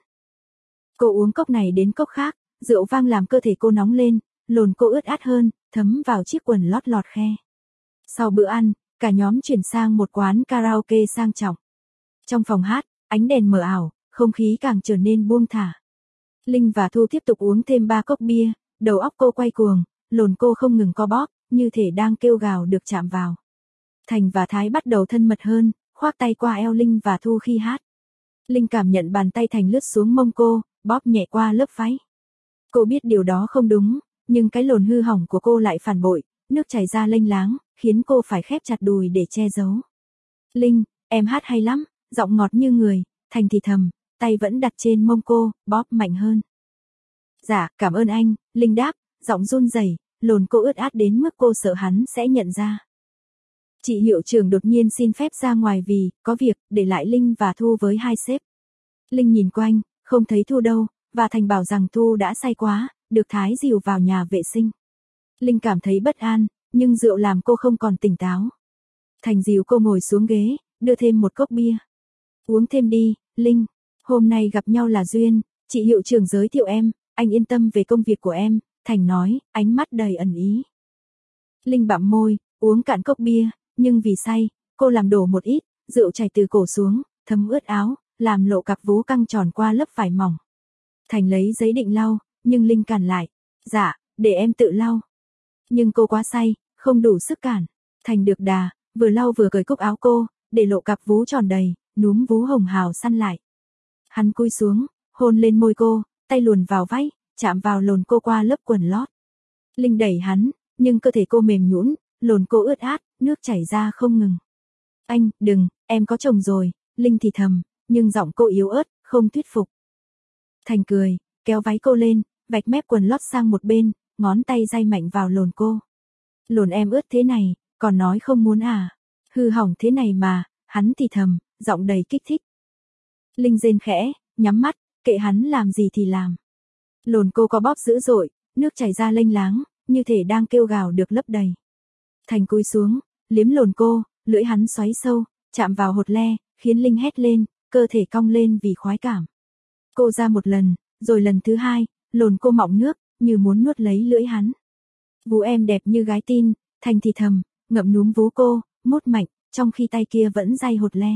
Cô uống cốc này đến cốc khác, rượu vang làm cơ thể cô nóng lên, lồn cô ướt át hơn, thấm vào chiếc quần lót lọt khe. Sau bữa ăn, cả nhóm chuyển sang một quán karaoke sang trọng. Trong phòng hát, ánh đèn mờ ảo, không khí càng trở nên buông thả. Linh và Thu tiếp tục uống thêm 3 cốc bia, đầu óc cô quay cuồng, lồn cô không ngừng co bóp, như thể đang kêu gào được chạm vào. Thành và Thái bắt đầu thân mật hơn, khoác tay qua eo Linh và Thu khi hát. Linh cảm nhận bàn tay Thành lướt xuống mông cô, bóp nhẹ qua lớp váy. Cô biết điều đó không đúng, nhưng cái lồn hư hỏng của cô lại phản bội, nước chảy ra lênh láng, khiến cô phải khép chặt đùi để che giấu. Linh, em hát hay lắm, giọng ngọt như người, Thành thì thầm, tay vẫn đặt trên mông cô, bóp mạnh hơn. Dạ, cảm ơn anh, Linh đáp, giọng run rẩy, lồn cô ướt át đến mức cô sợ hắn sẽ nhận ra. Chị hiệu trưởng đột nhiên xin phép ra ngoài vì có việc, để lại Linh và Thu với hai sếp. Linh nhìn quanh, không thấy Thu đâu, và Thành bảo rằng Thu đã say quá, được Thái dìu vào nhà vệ sinh. Linh cảm thấy bất an, nhưng rượu làm cô không còn tỉnh táo. Thành dìu cô ngồi xuống ghế, đưa thêm một cốc bia. Uống thêm đi, Linh. Hôm nay gặp nhau là duyên, chị hiệu trưởng giới thiệu em, anh yên tâm về công việc của em, Thành nói, ánh mắt đầy ẩn ý. Linh bặm môi, uống cạn cốc bia, nhưng vì say, cô làm đổ một ít, rượu chảy từ cổ xuống, thấm ướt áo, làm lộ cặp vú căng tròn qua lớp vải mỏng. Thành lấy giấy định lau, nhưng Linh cản lại. Dạ, để em tự lau. Nhưng cô quá say, không đủ sức cản. Thành được đà, vừa lau vừa cởi cúc áo cô, để lộ cặp vú tròn đầy, núm vú hồng hào săn lại. Hắn cúi xuống, hôn lên môi cô, tay luồn vào váy, chạm vào lồn cô qua lớp quần lót. Linh đẩy hắn, nhưng cơ thể cô mềm nhũn, lồn cô ướt át, nước chảy ra không ngừng. Anh, đừng, em có chồng rồi, Linh thì thầm, nhưng giọng cô yếu ớt, không thuyết phục. Thành cười, kéo váy cô lên, vạch mép quần lót sang một bên, ngón tay day mạnh vào lồn cô. Lồn em ướt thế này, còn nói không muốn à? Hư hỏng thế này mà, hắn thì thầm, giọng đầy kích thích. Linh rên khẽ, nhắm mắt, kệ hắn làm gì thì làm. Lồn cô có bóp dữ dội, nước chảy ra lênh láng, như thể đang kêu gào được lấp đầy. Thành cúi xuống, liếm lồn cô, lưỡi hắn xoáy sâu, chạm vào hột le, khiến Linh hét lên, cơ thể cong lên vì khoái cảm. Cô ra một lần, rồi lần thứ hai, lồn cô mọng nước, như muốn nuốt lấy lưỡi hắn. Vú em đẹp như gái tin, Thành thì thầm, ngậm núm vú cô, mút mạnh, trong khi tay kia vẫn day hột le.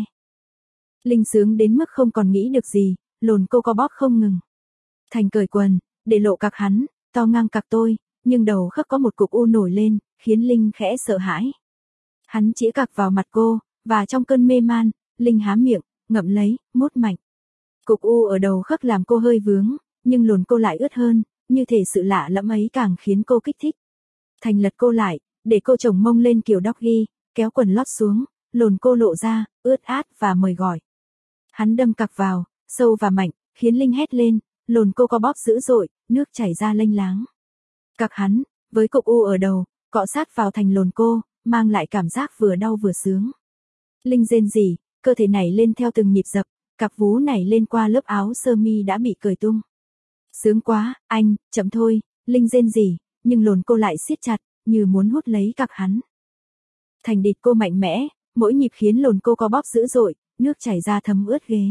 Linh sướng đến mức không còn nghĩ được gì, lồn cô có bóp không ngừng. Thành cởi quần, để lộ cặc hắn, to ngang cặc tôi, nhưng đầu khớp có một cục u nổi lên, khiến Linh khẽ sợ hãi. Hắn chĩa cặc vào mặt cô, và trong cơn mê man, Linh há miệng, ngậm lấy, mút mạnh. Cục u ở đầu khớp làm cô hơi vướng, nhưng lồn cô lại ướt hơn, như thể sự lạ lẫm ấy càng khiến cô kích thích. Thành lật cô lại, để cô chồng mông lên kiểu doggy, kéo quần lót xuống, lồn cô lộ ra, ướt át và mời gọi. Hắn đâm cặc vào, sâu và mạnh, khiến Linh hét lên, lồn cô có bóp dữ dội, nước chảy ra lênh láng. Cặc hắn, với cục u ở đầu, cọ sát vào thành lồn cô, mang lại cảm giác vừa đau vừa sướng. Linh rên rỉ, cơ thể nảy lên theo từng nhịp dập, cặp vú nảy lên qua lớp áo sơ mi đã bị cởi tung. Sướng quá, anh, chậm thôi, Linh rên rỉ, nhưng lồn cô lại siết chặt, như muốn hút lấy cặc hắn. Thành địt cô mạnh mẽ, mỗi nhịp khiến lồn cô co bóp dữ dội, nước chảy ra thấm ướt ghế.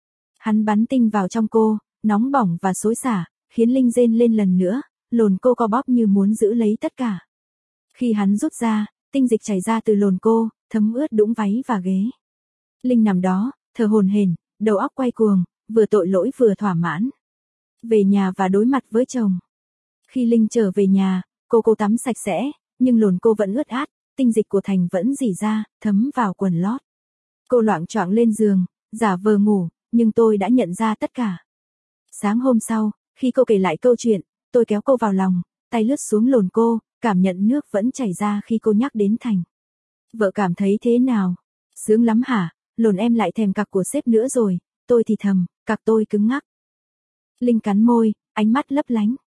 Hắn bắn tinh vào trong cô, nóng bỏng và xối xả, khiến Linh rên lên lần nữa, lồn cô co bóp như muốn giữ lấy tất cả. Khi hắn rút ra, tinh dịch chảy ra từ lồn cô, thấm ướt đũng váy và ghế. Linh nằm đó, thở hổn hển, đầu óc quay cuồng, vừa tội lỗi vừa thỏa mãn. Về nhà và đối mặt với chồng. Khi Linh trở về nhà, cô tắm sạch sẽ, nhưng lồn cô vẫn ướt át, tinh dịch của Thành vẫn rỉ ra, thấm vào quần lót. Cô loạng choạng lên giường, giả vờ ngủ, nhưng tôi đã nhận ra tất cả. Sáng hôm sau, khi cô kể lại câu chuyện, tôi kéo cô vào lòng, tay lướt xuống lồn cô, cảm nhận nước vẫn chảy ra khi cô nhắc đến Thành. Vợ cảm thấy thế nào? Sướng lắm hả? Lồn em lại thèm cặc của sếp nữa rồi, tôi thì thầm, cặc tôi cứng ngắc. Linh cắn môi, ánh mắt lấp lánh.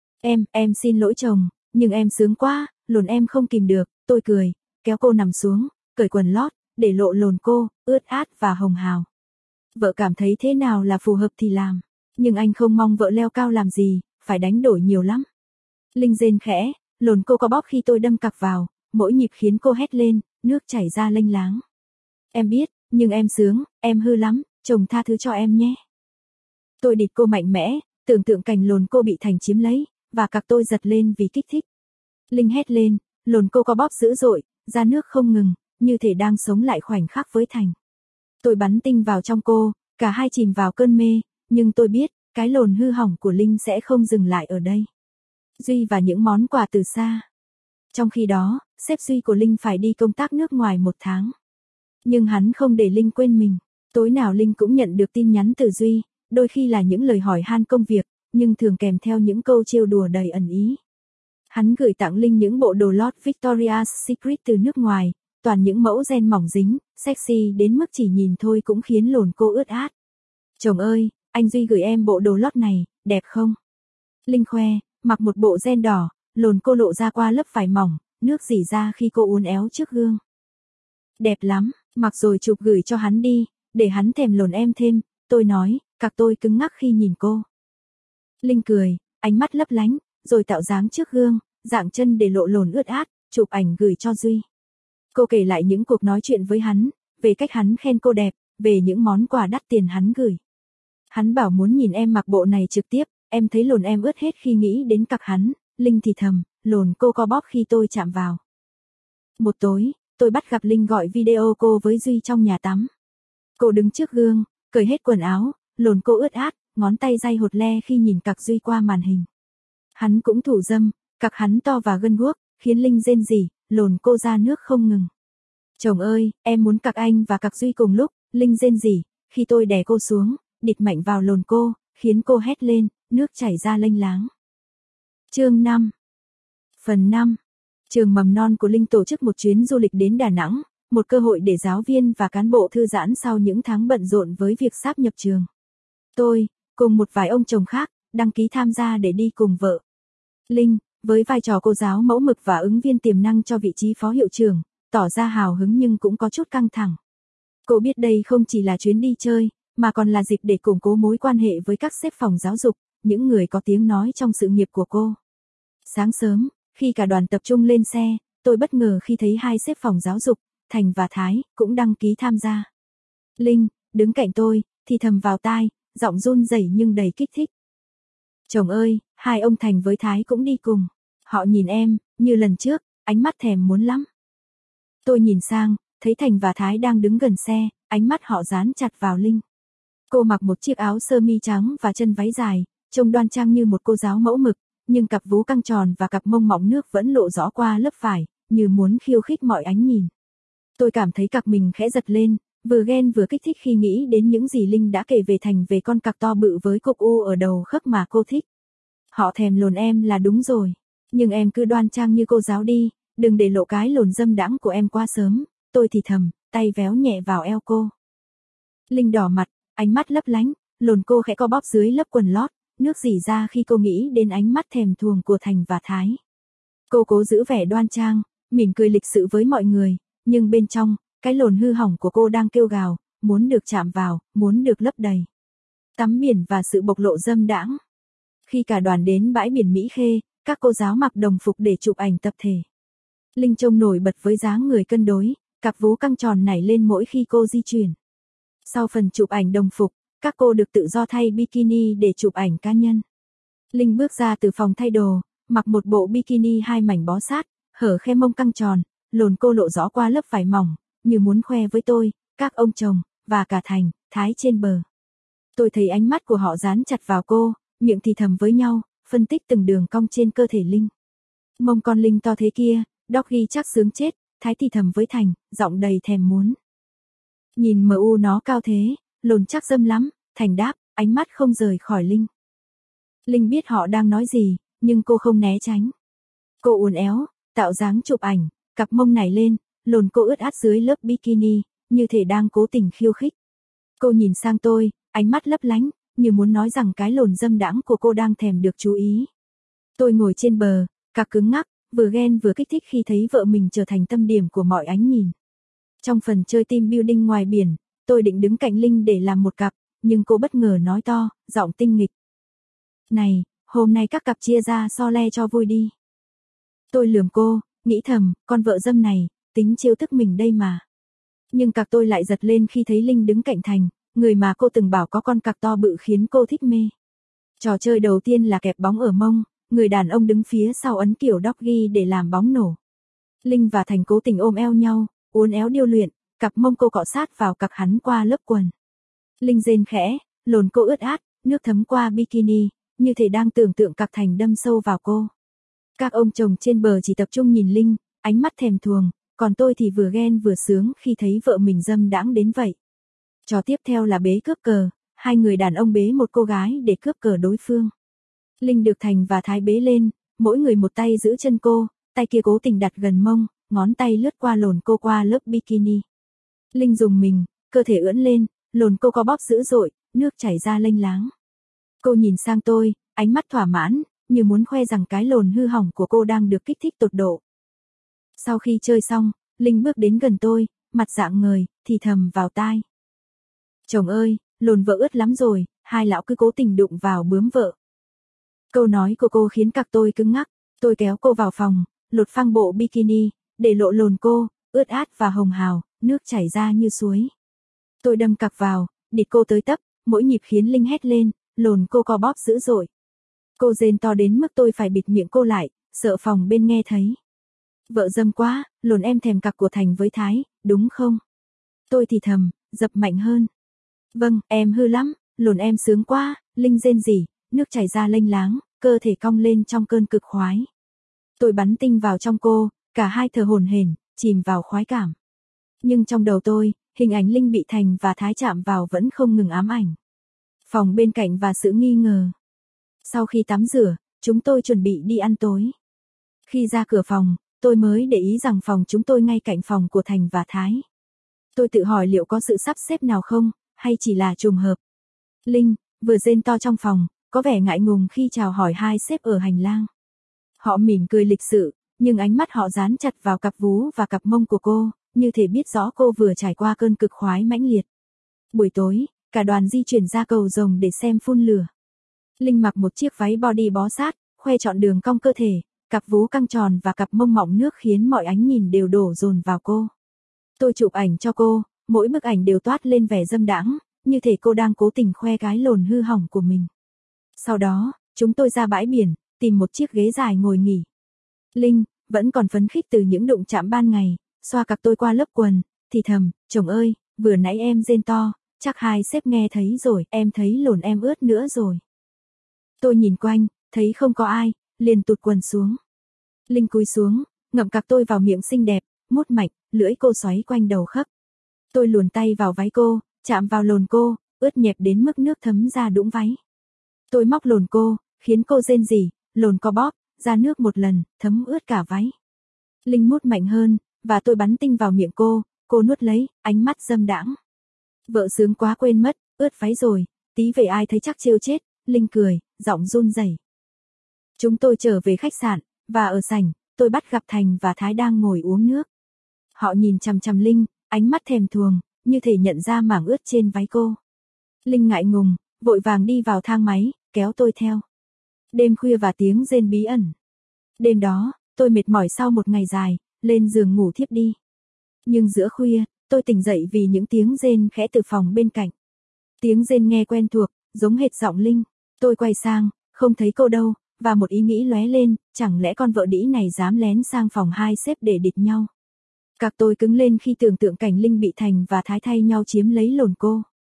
Em xin lỗi chồng, nhưng em sướng quá, lồn em không kìm được, tôi cười, kéo cô nằm xuống, cởi quần lót, để lộ lồn cô, ướt át và hồng hào. Vợ cảm thấy thế nào là phù hợp thì làm, nhưng anh không mong vợ leo cao làm gì, phải đánh đổi nhiều lắm. Linh rên khẽ, lồn cô có bóp khi tôi đâm cặc vào, mỗi nhịp khiến cô hét lên, nước chảy ra lênh láng. Em biết, nhưng em sướng, em hư lắm, chồng tha thứ cho em nhé. Tôi địt cô mạnh mẽ, tưởng tượng cảnh lồn cô bị Thành chiếm lấy, và cặc tôi giật lên vì kích thích. Linh hét lên, lồn cô có bóp dữ dội, ra nước không ngừng, như thể đang sống lại khoảnh khắc với Thành. Tôi bắn tinh vào trong cô, cả hai chìm vào cơn mê, nhưng tôi biết, cái lồn hư hỏng của Linh sẽ không dừng lại ở đây. Duy và những món quà từ xa. Trong khi đó, sếp Duy của Linh phải đi công tác nước ngoài 1 tháng. Nhưng hắn không để Linh quên mình. Tối nào Linh cũng nhận được tin nhắn từ Duy, đôi khi là những lời hỏi han công việc, nhưng thường kèm theo những câu trêu đùa đầy ẩn ý. Hắn gửi tặng Linh những bộ đồ lót Victoria's Secret từ nước ngoài, toàn những mẫu ren mỏng dính, sexy đến mức chỉ nhìn thôi cũng khiến lồn cô ướt át. Chồng ơi, anh Duy gửi em bộ đồ lót này, đẹp không? Linh khoe, mặc một bộ ren đỏ, lồn cô lộ ra qua lớp vải mỏng, nước rỉ ra khi cô uốn éo trước gương. Đẹp lắm, mặc rồi chụp gửi cho hắn đi, để hắn thèm lồn em thêm, tôi nói, cặc tôi cứng ngắc khi nhìn cô. Linh cười, ánh mắt lấp lánh, rồi tạo dáng trước gương, dạng chân để lộ lồn ướt át, chụp ảnh gửi cho Duy. Cô kể lại những cuộc nói chuyện với hắn, về cách hắn khen cô đẹp, về những món quà đắt tiền hắn gửi. Hắn bảo muốn nhìn em mặc bộ này trực tiếp, em thấy lồn em ướt hết khi nghĩ đến cặc hắn, Linh thì thầm, lồn cô co bóp khi tôi chạm vào. Một tối, tôi bắt gặp Linh gọi video cô với Duy trong nhà tắm. Cô đứng trước gương, cởi hết quần áo, lồn cô ướt át, ngón tay day hột le khi nhìn cặc Duy qua màn hình. Hắn cũng thủ dâm, cặc hắn to và gân guốc, khiến Linh rên rỉ, lồn cô ra nước không ngừng. Chồng ơi, em muốn cặc anh và cặc Duy cùng lúc, Linh rên rỉ, khi tôi đè cô xuống, địt mạnh vào lồn cô, khiến cô hét lên, nước chảy ra lênh láng. Chương 5. Phần 5. Trường mầm non của Linh tổ chức một chuyến du lịch đến Đà Nẵng, một cơ hội để giáo viên và cán bộ thư giãn sau những tháng bận rộn với việc sáp nhập trường. Tôi, cùng một vài ông chồng khác, đăng ký tham gia để đi cùng vợ. Linh, với vai trò cô giáo mẫu mực và ứng viên tiềm năng cho vị trí phó hiệu trưởng, tỏ ra hào hứng nhưng cũng có chút căng thẳng. Cô biết đây không chỉ là chuyến đi chơi, mà còn là dịp để củng cố mối quan hệ với các sếp phòng giáo dục, những người có tiếng nói trong sự nghiệp của cô. Sáng sớm, khi cả đoàn tập trung lên xe, tôi bất ngờ khi thấy hai sếp phòng giáo dục, Thành và Thái, cũng đăng ký tham gia. Linh, đứng cạnh tôi, thì thầm vào tai, giọng run rẩy nhưng đầy kích thích. Chồng ơi, hai ông Thành với Thái cũng đi cùng. Họ nhìn em, như lần trước, ánh mắt thèm muốn lắm. Tôi nhìn sang, thấy Thành và Thái đang đứng gần xe, ánh mắt họ dán chặt vào Linh. Cô mặc một chiếc áo sơ mi trắng và chân váy dài, trông đoan trang như một cô giáo mẫu mực, nhưng cặp vú căng tròn và cặp mông mọng nước vẫn lộ rõ qua lớp vải, như muốn khiêu khích mọi ánh nhìn. Tôi cảm thấy cặc mình khẽ giật lên, vừa ghen vừa kích thích khi nghĩ đến những gì Linh đã kể về Thành, về con cặc to bự với cục u ở đầu khớp mà cô thích. Họ thèm lồn em là đúng rồi, nhưng em cứ đoan trang như cô giáo đi, đừng để lộ cái lồn dâm đãng của em quá sớm, tôi thì thầm, tay véo nhẹ vào eo cô. Linh đỏ mặt, ánh mắt lấp lánh, lồn cô khẽ co bóp dưới lớp quần lót, nước rỉ ra khi cô nghĩ đến ánh mắt thèm thuồng của Thành và Thái. Cô cố giữ vẻ đoan trang, mỉm cười lịch sự với mọi người, nhưng bên trong, cái lồn hư hỏng của cô đang kêu gào, muốn được chạm vào, muốn được lấp đầy. Tắm biển và sự bộc lộ dâm đãng. Khi cả đoàn đến bãi biển Mỹ Khê, các cô giáo mặc đồng phục để chụp ảnh tập thể. Linh trông nổi bật với dáng người cân đối, cặp vú căng tròn nảy lên mỗi khi cô di chuyển. Sau phần chụp ảnh đồng phục, các cô được tự do thay bikini để chụp ảnh cá nhân. Linh bước ra từ phòng thay đồ, mặc một bộ bikini 2 mảnh bó sát, hở khe mông căng tròn, lồn cô lộ rõ qua lớp vải mỏng, như muốn khoe với tôi, các ông chồng, và cả Thành, Thái trên bờ. Tôi thấy ánh mắt của họ dán chặt vào cô, miệng thì thầm với nhau, phân tích từng đường cong trên cơ thể Linh. Mông con Linh to thế kia, Doggy chắc sướng chết, Thái thì thầm với Thành, giọng đầy thèm muốn. Nhìn MU nó cao thế, lồn chắc dâm lắm, Thành đáp, ánh mắt không rời khỏi Linh. Linh biết họ đang nói gì, nhưng cô không né tránh. Cô uốn éo, tạo dáng chụp ảnh, cặp mông nảy lên, lồn cô ướt át dưới lớp bikini, như thể đang cố tình khiêu khích. Cô nhìn sang tôi, ánh mắt lấp lánh, như muốn nói rằng cái lồn dâm đãng của cô đang thèm được chú ý. Tôi ngồi trên bờ, cạc cứng ngắc, vừa ghen vừa kích thích khi thấy vợ mình trở thành tâm điểm của mọi ánh nhìn. Trong phần chơi team building ngoài biển, tôi định đứng cạnh Linh để làm một cặp, nhưng cô bất ngờ nói to, giọng tinh nghịch. Này, hôm nay các cặp chia ra so le cho vui đi. Tôi lườm cô, nghĩ thầm, con vợ dâm này, tính chiêu thức mình đây mà. Nhưng cặc tôi lại giật lên khi thấy Linh đứng cạnh Thành, người mà cô từng bảo có con cặc to bự khiến cô thích mê. Trò chơi đầu tiên là kẹp bóng ở mông, người đàn ông đứng phía sau ấn kiểu Doggy để làm bóng nổ. Linh và Thành cố tình ôm eo nhau, uốn éo điêu luyện, cặp mông cô cọ sát vào cặc hắn qua lớp quần. Linh rên khẽ, lồn cô ướt át, nước thấm qua bikini, như thể đang tưởng tượng cặc Thành đâm sâu vào cô. Các ông chồng trên bờ chỉ tập trung nhìn Linh, ánh mắt thèm thuồng, còn tôi thì vừa ghen vừa sướng khi thấy vợ mình dâm đãng đến vậy. Trò tiếp theo là bế cướp cờ, hai người đàn ông bế một cô gái để cướp cờ đối phương. Linh được Thành và Thái bế lên, mỗi người một tay giữ chân cô, tay kia cố tình đặt gần mông, ngón tay lướt qua lồn cô qua lớp bikini. Linh dùng mình, cơ thể ưỡn lên, lồn cô co bóp dữ dội, nước chảy ra lênh láng. Cô nhìn sang tôi, ánh mắt thỏa mãn, như muốn khoe rằng cái lồn hư hỏng của cô đang được kích thích tột độ. Sau khi chơi xong, Linh bước đến gần tôi, mặt rạng ngời, thì thầm vào tai. Chồng ơi, lồn vợ ướt lắm rồi, hai lão cứ cố tình đụng vào bướm vợ. Câu nói của cô khiến cặc tôi cứng ngắc, tôi kéo cô vào phòng, lột phăng bộ bikini, để lộ lồn cô, ướt át và hồng hào, nước chảy ra như suối. Tôi đâm cặc vào, địt cô tới tấp, mỗi nhịp khiến Linh hét lên, lồn cô co bóp dữ dội. Cô rên to đến mức tôi phải bịt miệng cô lại, sợ phòng bên nghe thấy. Vợ dâm quá, lồn em thèm cặc của Thành với Thái, đúng không? Tôi thì thầm, dập mạnh hơn. Vâng, em hư lắm, lồn em sướng quá, Linh rên rỉ, nước chảy ra lênh láng, cơ thể cong lên trong cơn cực khoái. Tôi bắn tinh vào trong cô, cả hai thở hổn hển, chìm vào khoái cảm. Nhưng trong đầu tôi, hình ảnh Linh bị Thành và Thái chạm vào vẫn không ngừng ám ảnh. Phòng bên cạnh và sự nghi ngờ. Sau khi tắm rửa, chúng tôi chuẩn bị đi ăn tối. Khi ra cửa phòng, tôi mới để ý rằng phòng chúng tôi ngay cạnh phòng của Thành và Thái. Tôi tự hỏi liệu có sự sắp xếp nào không, hay chỉ là trùng hợp. Linh, vừa rên to trong phòng, có vẻ ngại ngùng khi chào hỏi hai sếp ở hành lang. Họ mỉm cười lịch sự, nhưng ánh mắt họ dán chặt vào cặp vú và cặp mông của cô, như thể biết rõ cô vừa trải qua cơn cực khoái mãnh liệt. Buổi tối, cả đoàn di chuyển ra cầu Rồng để xem phun lửa. Linh mặc một chiếc váy body bó sát, khoe trọn đường cong cơ thể, cặp vú căng tròn và cặp mông mọng nước khiến mọi ánh nhìn đều đổ dồn vào cô. Tôi chụp ảnh cho cô, mỗi bức ảnh đều toát lên vẻ dâm đãng, như thể cô đang cố tình khoe cái lồn hư hỏng của mình. Sau đó, chúng tôi ra bãi biển, tìm một chiếc ghế dài ngồi nghỉ. Linh, vẫn còn phấn khích từ những đụng chạm ban ngày, xoa cặp tôi qua lớp quần, thì thầm, chồng ơi, vừa nãy em rên to, chắc hai sếp nghe thấy rồi, em thấy lồn em ướt nữa rồi. Tôi nhìn quanh, thấy không có ai, liền tụt quần xuống. Linh cúi xuống, ngậm cặp tôi vào miệng xinh đẹp, mút mạnh, lưỡi cô xoáy quanh đầu khớp. Tôi luồn tay vào váy cô, chạm vào lồn cô, ướt nhẹp đến mức nước thấm ra đũng váy. Tôi móc lồn cô, khiến cô rên rỉ, lồn co bóp, ra nước một lần, thấm ướt cả váy. Linh mút mạnh hơn, và tôi bắn tinh vào miệng cô nuốt lấy, ánh mắt dâm đãng. Vợ sướng quá quên mất, ướt váy rồi, tí về ai thấy chắc trêu chết, Linh cười, giọng run rẩy. Chúng tôi trở về khách sạn, và ở sảnh, tôi bắt gặp Thành và Thái đang ngồi uống nước. Họ nhìn chằm chằm Linh, ánh mắt thèm thuồng, như thể nhận ra mảng ướt trên váy cô. Linh ngại ngùng, vội vàng đi vào thang máy, kéo tôi theo. Đêm khuya và tiếng rên bí ẩn. Đêm đó, tôi mệt mỏi sau một ngày dài, lên giường ngủ thiếp đi. Nhưng giữa khuya, tôi tỉnh dậy vì những tiếng rên khẽ từ phòng bên cạnh. Tiếng rên nghe quen thuộc, giống hệt giọng Linh. Tôi quay sang, không thấy cô đâu, và một ý nghĩ lóe lên, chẳng lẽ con vợ đĩ này dám lén sang phòng hai sếp để địch nhau. Cặc tôi cứng lên khi tưởng tượng cảnh Linh bị Thành và Thái thay nhau chiếm lấy lồn cô.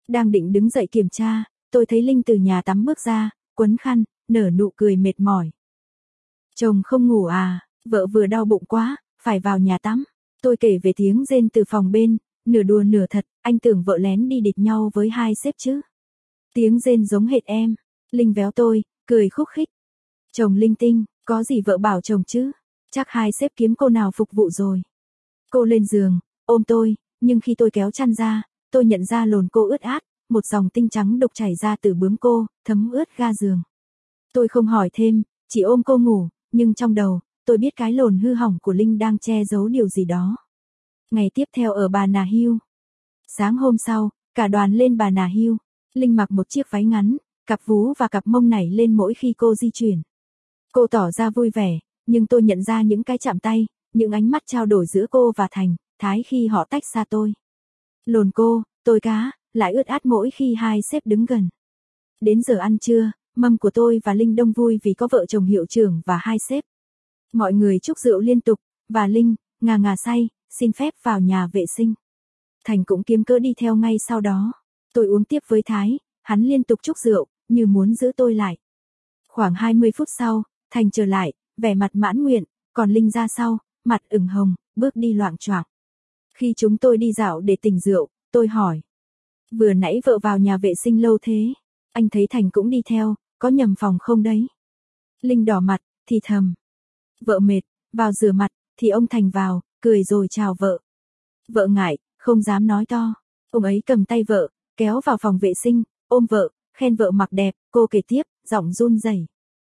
Đang định đứng dậy kiểm tra, tôi thấy Linh từ nhà tắm bước ra, quấn khăn, nở nụ cười mệt mỏi. Chồng không ngủ à, vợ vừa đau bụng quá, phải vào nhà tắm. Tôi kể về tiếng rên từ phòng bên, nửa đùa nửa thật, anh tưởng vợ lén đi địch nhau với hai sếp chứ. Tiếng rên giống hệt em. Linh véo tôi, cười khúc khích. Chồng linh tinh, có gì vợ bảo chồng chứ, chắc hai sếp kiếm cô nào phục vụ rồi. Cô lên giường, ôm tôi, nhưng khi tôi kéo chăn ra, tôi nhận ra lồn cô ướt át, một dòng tinh trắng đục chảy ra từ bướm cô, thấm ướt ga giường. Tôi không hỏi thêm, chỉ ôm cô ngủ, nhưng trong đầu, tôi biết cái lồn hư hỏng của Linh đang che giấu điều gì đó. Ngày tiếp theo ở Bà Nà Hills. Sáng hôm sau, cả đoàn lên Bà Nà Hills. Linh mặc một chiếc váy ngắn, cặp vú và cặp mông nảy lên mỗi khi cô di chuyển. Cô tỏ ra vui vẻ, nhưng tôi nhận ra những cái chạm tay, những ánh mắt trao đổi giữa cô và Thái khi họ tách xa tôi. Lồn cô, tôi cá, lại ướt át mỗi khi hai sếp đứng gần. Đến giờ ăn trưa, mâm của tôi và Linh đông vui vì có vợ chồng hiệu trưởng và hai sếp. Mọi người chúc rượu liên tục, và Linh, ngà say, xin phép vào nhà vệ sinh. Thành cũng kiếm cớ đi theo ngay sau đó. Tôi uống tiếp với Thái, hắn liên tục chúc rượu, như muốn giữ tôi lại. Khoảng 20 phút sau, Thành trở lại, vẻ mặt mãn nguyện, còn Linh ra sau, mặt ửng hồng, bước đi loạng choạng. Khi chúng tôi đi dạo để tỉnh rượu, tôi hỏi. Vừa nãy vợ vào nhà vệ sinh lâu thế, anh thấy Thành cũng đi theo, có nhầm phòng không đấy? Linh đỏ mặt, thì thầm. Vợ mệt, vào rửa mặt, thì ông Thành vào, cười rồi chào vợ. Vợ ngại, không dám nói to. Ông ấy cầm tay vợ, kéo vào phòng vệ sinh, ôm vợ, khen vợ mặc đẹp, cô kể tiếp, giọng run rẩy.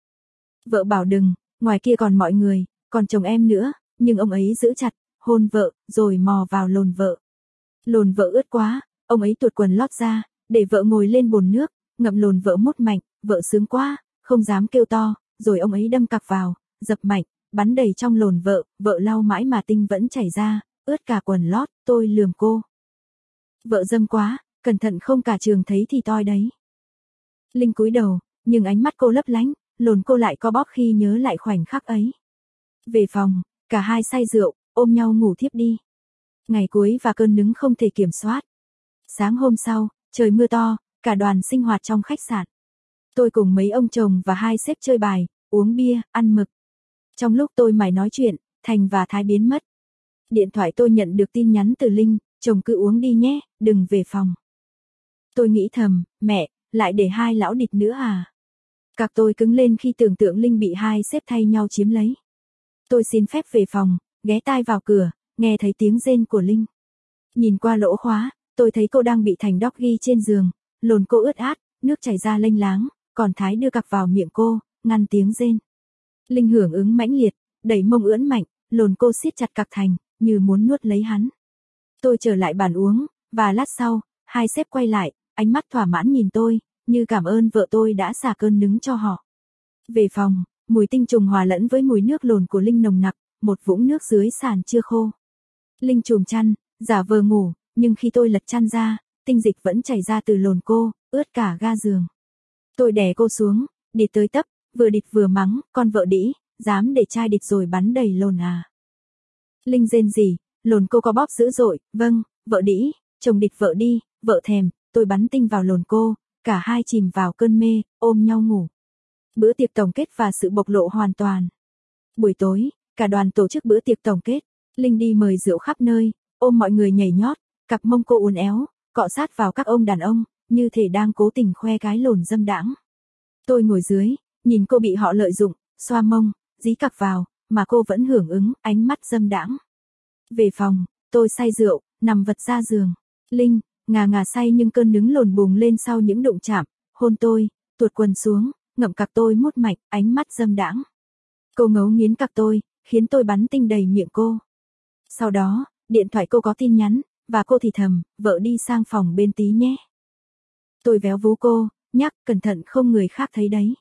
Vợ bảo đừng, ngoài kia còn mọi người, còn chồng em nữa, nhưng ông ấy giữ chặt, hôn vợ, rồi mò vào lồn vợ. Lồn vợ ướt quá, ông ấy tuột quần lót ra, để vợ ngồi lên bồn nước, ngậm lồn vợ mút mạnh, vợ sướng quá, không dám kêu to, rồi ông ấy đâm cặc vào, dập mạnh, bắn đầy trong lồn vợ lau mãi mà tinh vẫn chảy ra, ướt cả quần lót, tôi lườm cô. Vợ dâm quá, cẩn thận không cả trường thấy thì toi đấy. Linh cúi đầu, nhưng ánh mắt cô lấp lánh, lồn cô lại co bóp khi nhớ lại khoảnh khắc ấy. Về phòng, cả hai say rượu, ôm nhau ngủ thiếp đi. Ngày cuối và cơn nứng không thể kiểm soát. Sáng hôm sau, trời mưa to, cả đoàn sinh hoạt trong khách sạn. Tôi cùng mấy ông chồng và hai sếp chơi bài, uống bia, ăn mực. Trong lúc tôi mải nói chuyện, Thành và Thái biến mất. Điện thoại tôi nhận được tin nhắn từ Linh, chồng cứ uống đi nhé, đừng về phòng. Tôi nghĩ thầm, mẹ, lại để hai lão địch nữa à? Cạc tôi cứng lên khi tưởng tượng Linh bị hai sếp thay nhau chiếm lấy. Tôi xin phép về phòng, ghé tai vào cửa, nghe thấy tiếng rên của Linh. Nhìn qua lỗ khóa, tôi thấy cô đang bị Thành doggy trên giường, lồn cô ướt át, nước chảy ra lênh láng, còn Thái đưa cạc vào miệng cô, ngăn tiếng rên. Linh hưởng ứng mãnh liệt, đẩy mông ưỡn mạnh, lồn cô siết chặt cạc Thành, như muốn nuốt lấy hắn. Tôi trở lại bàn uống, và lát sau, hai sếp quay lại, ánh mắt thỏa mãn nhìn tôi, như cảm ơn vợ tôi đã xả cơn nứng cho họ. Về phòng, mùi tinh trùng hòa lẫn với mùi nước lồn của Linh nồng nặc, một vũng nước dưới sàn chưa khô. Linh chùm chăn, giả vờ ngủ, nhưng khi tôi lật chăn ra, tinh dịch vẫn chảy ra từ lồn cô, ướt cả ga giường. Tôi đè cô xuống, địt tới tấp, vừa địt vừa mắng, con vợ đĩ, dám để trai địt rồi bắn đầy lồn à. Linh rên rỉ, lồn cô có bóp dữ dội, vâng, vợ đĩ, chồng địt vợ đi, vợ thèm, tôi bắn tinh vào lồn cô, cả hai chìm vào cơn mê, ôm nhau ngủ. Bữa tiệc tổng kết và sự bộc lộ hoàn toàn. Buổi tối, cả đoàn tổ chức bữa tiệc tổng kết, Linh đi mời rượu khắp nơi, ôm mọi người nhảy nhót, cặp mông cô uốn éo, cọ sát vào các ông đàn ông, như thể đang cố tình khoe cái lồn dâm đãng. Tôi ngồi dưới, nhìn cô bị họ lợi dụng, xoa mông, dí cặp vào, mà cô vẫn hưởng ứng, ánh mắt dâm đãng. Về phòng, tôi say rượu, nằm vật ra giường. Linh, ngà say nhưng cơn nứng lồn bùng lên sau những đụng chạm, hôn tôi, tuột quần xuống, ngậm cặc tôi mút mạch, ánh mắt dâm đãng. Cô ngấu nghiến cặc tôi, khiến tôi bắn tinh đầy miệng cô. Sau đó, điện thoại cô có tin nhắn, và cô thì thầm, vợ đi sang phòng bên tí nhé. Tôi véo vú cô, nhắc, cẩn thận không người khác thấy đấy.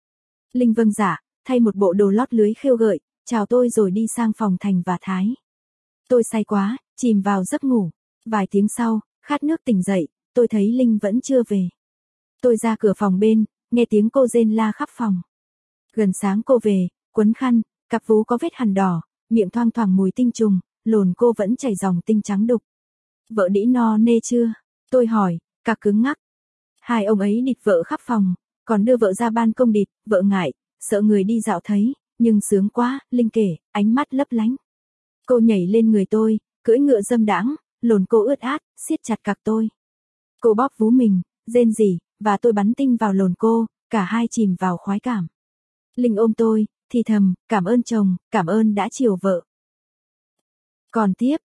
Linh vâng dạ, thay một bộ đồ lót lưới khêu gợi, chào tôi rồi đi sang phòng Thành và Thái. Tôi say quá, chìm vào giấc ngủ. Vài tiếng sau, khát nước tỉnh dậy, tôi thấy Linh vẫn chưa về. Tôi ra cửa phòng bên, nghe tiếng cô rên la khắp phòng. Gần sáng cô về, quấn khăn, cặp vú có vết hằn đỏ, miệng thoang thoảng mùi tinh trùng, lồn cô vẫn chảy dòng tinh trắng đục. Vợ đĩ no nê chưa? Tôi hỏi, cạc cứng ngắc. Hai ông ấy địt vợ khắp phòng, còn đưa vợ ra ban công địt, vợ ngại, sợ người đi dạo thấy, nhưng sướng quá, Linh kể, ánh mắt lấp lánh. Cô nhảy lên người tôi, cưỡi ngựa dâm đãng, lồn cô ướt át, siết chặt cạc tôi. Cô bóp vú mình, rên rỉ, và tôi bắn tinh vào lồn cô, cả hai chìm vào khoái cảm. Linh ôm tôi, thì thầm, cảm ơn chồng, cảm ơn đã chiều vợ. Còn tiếp,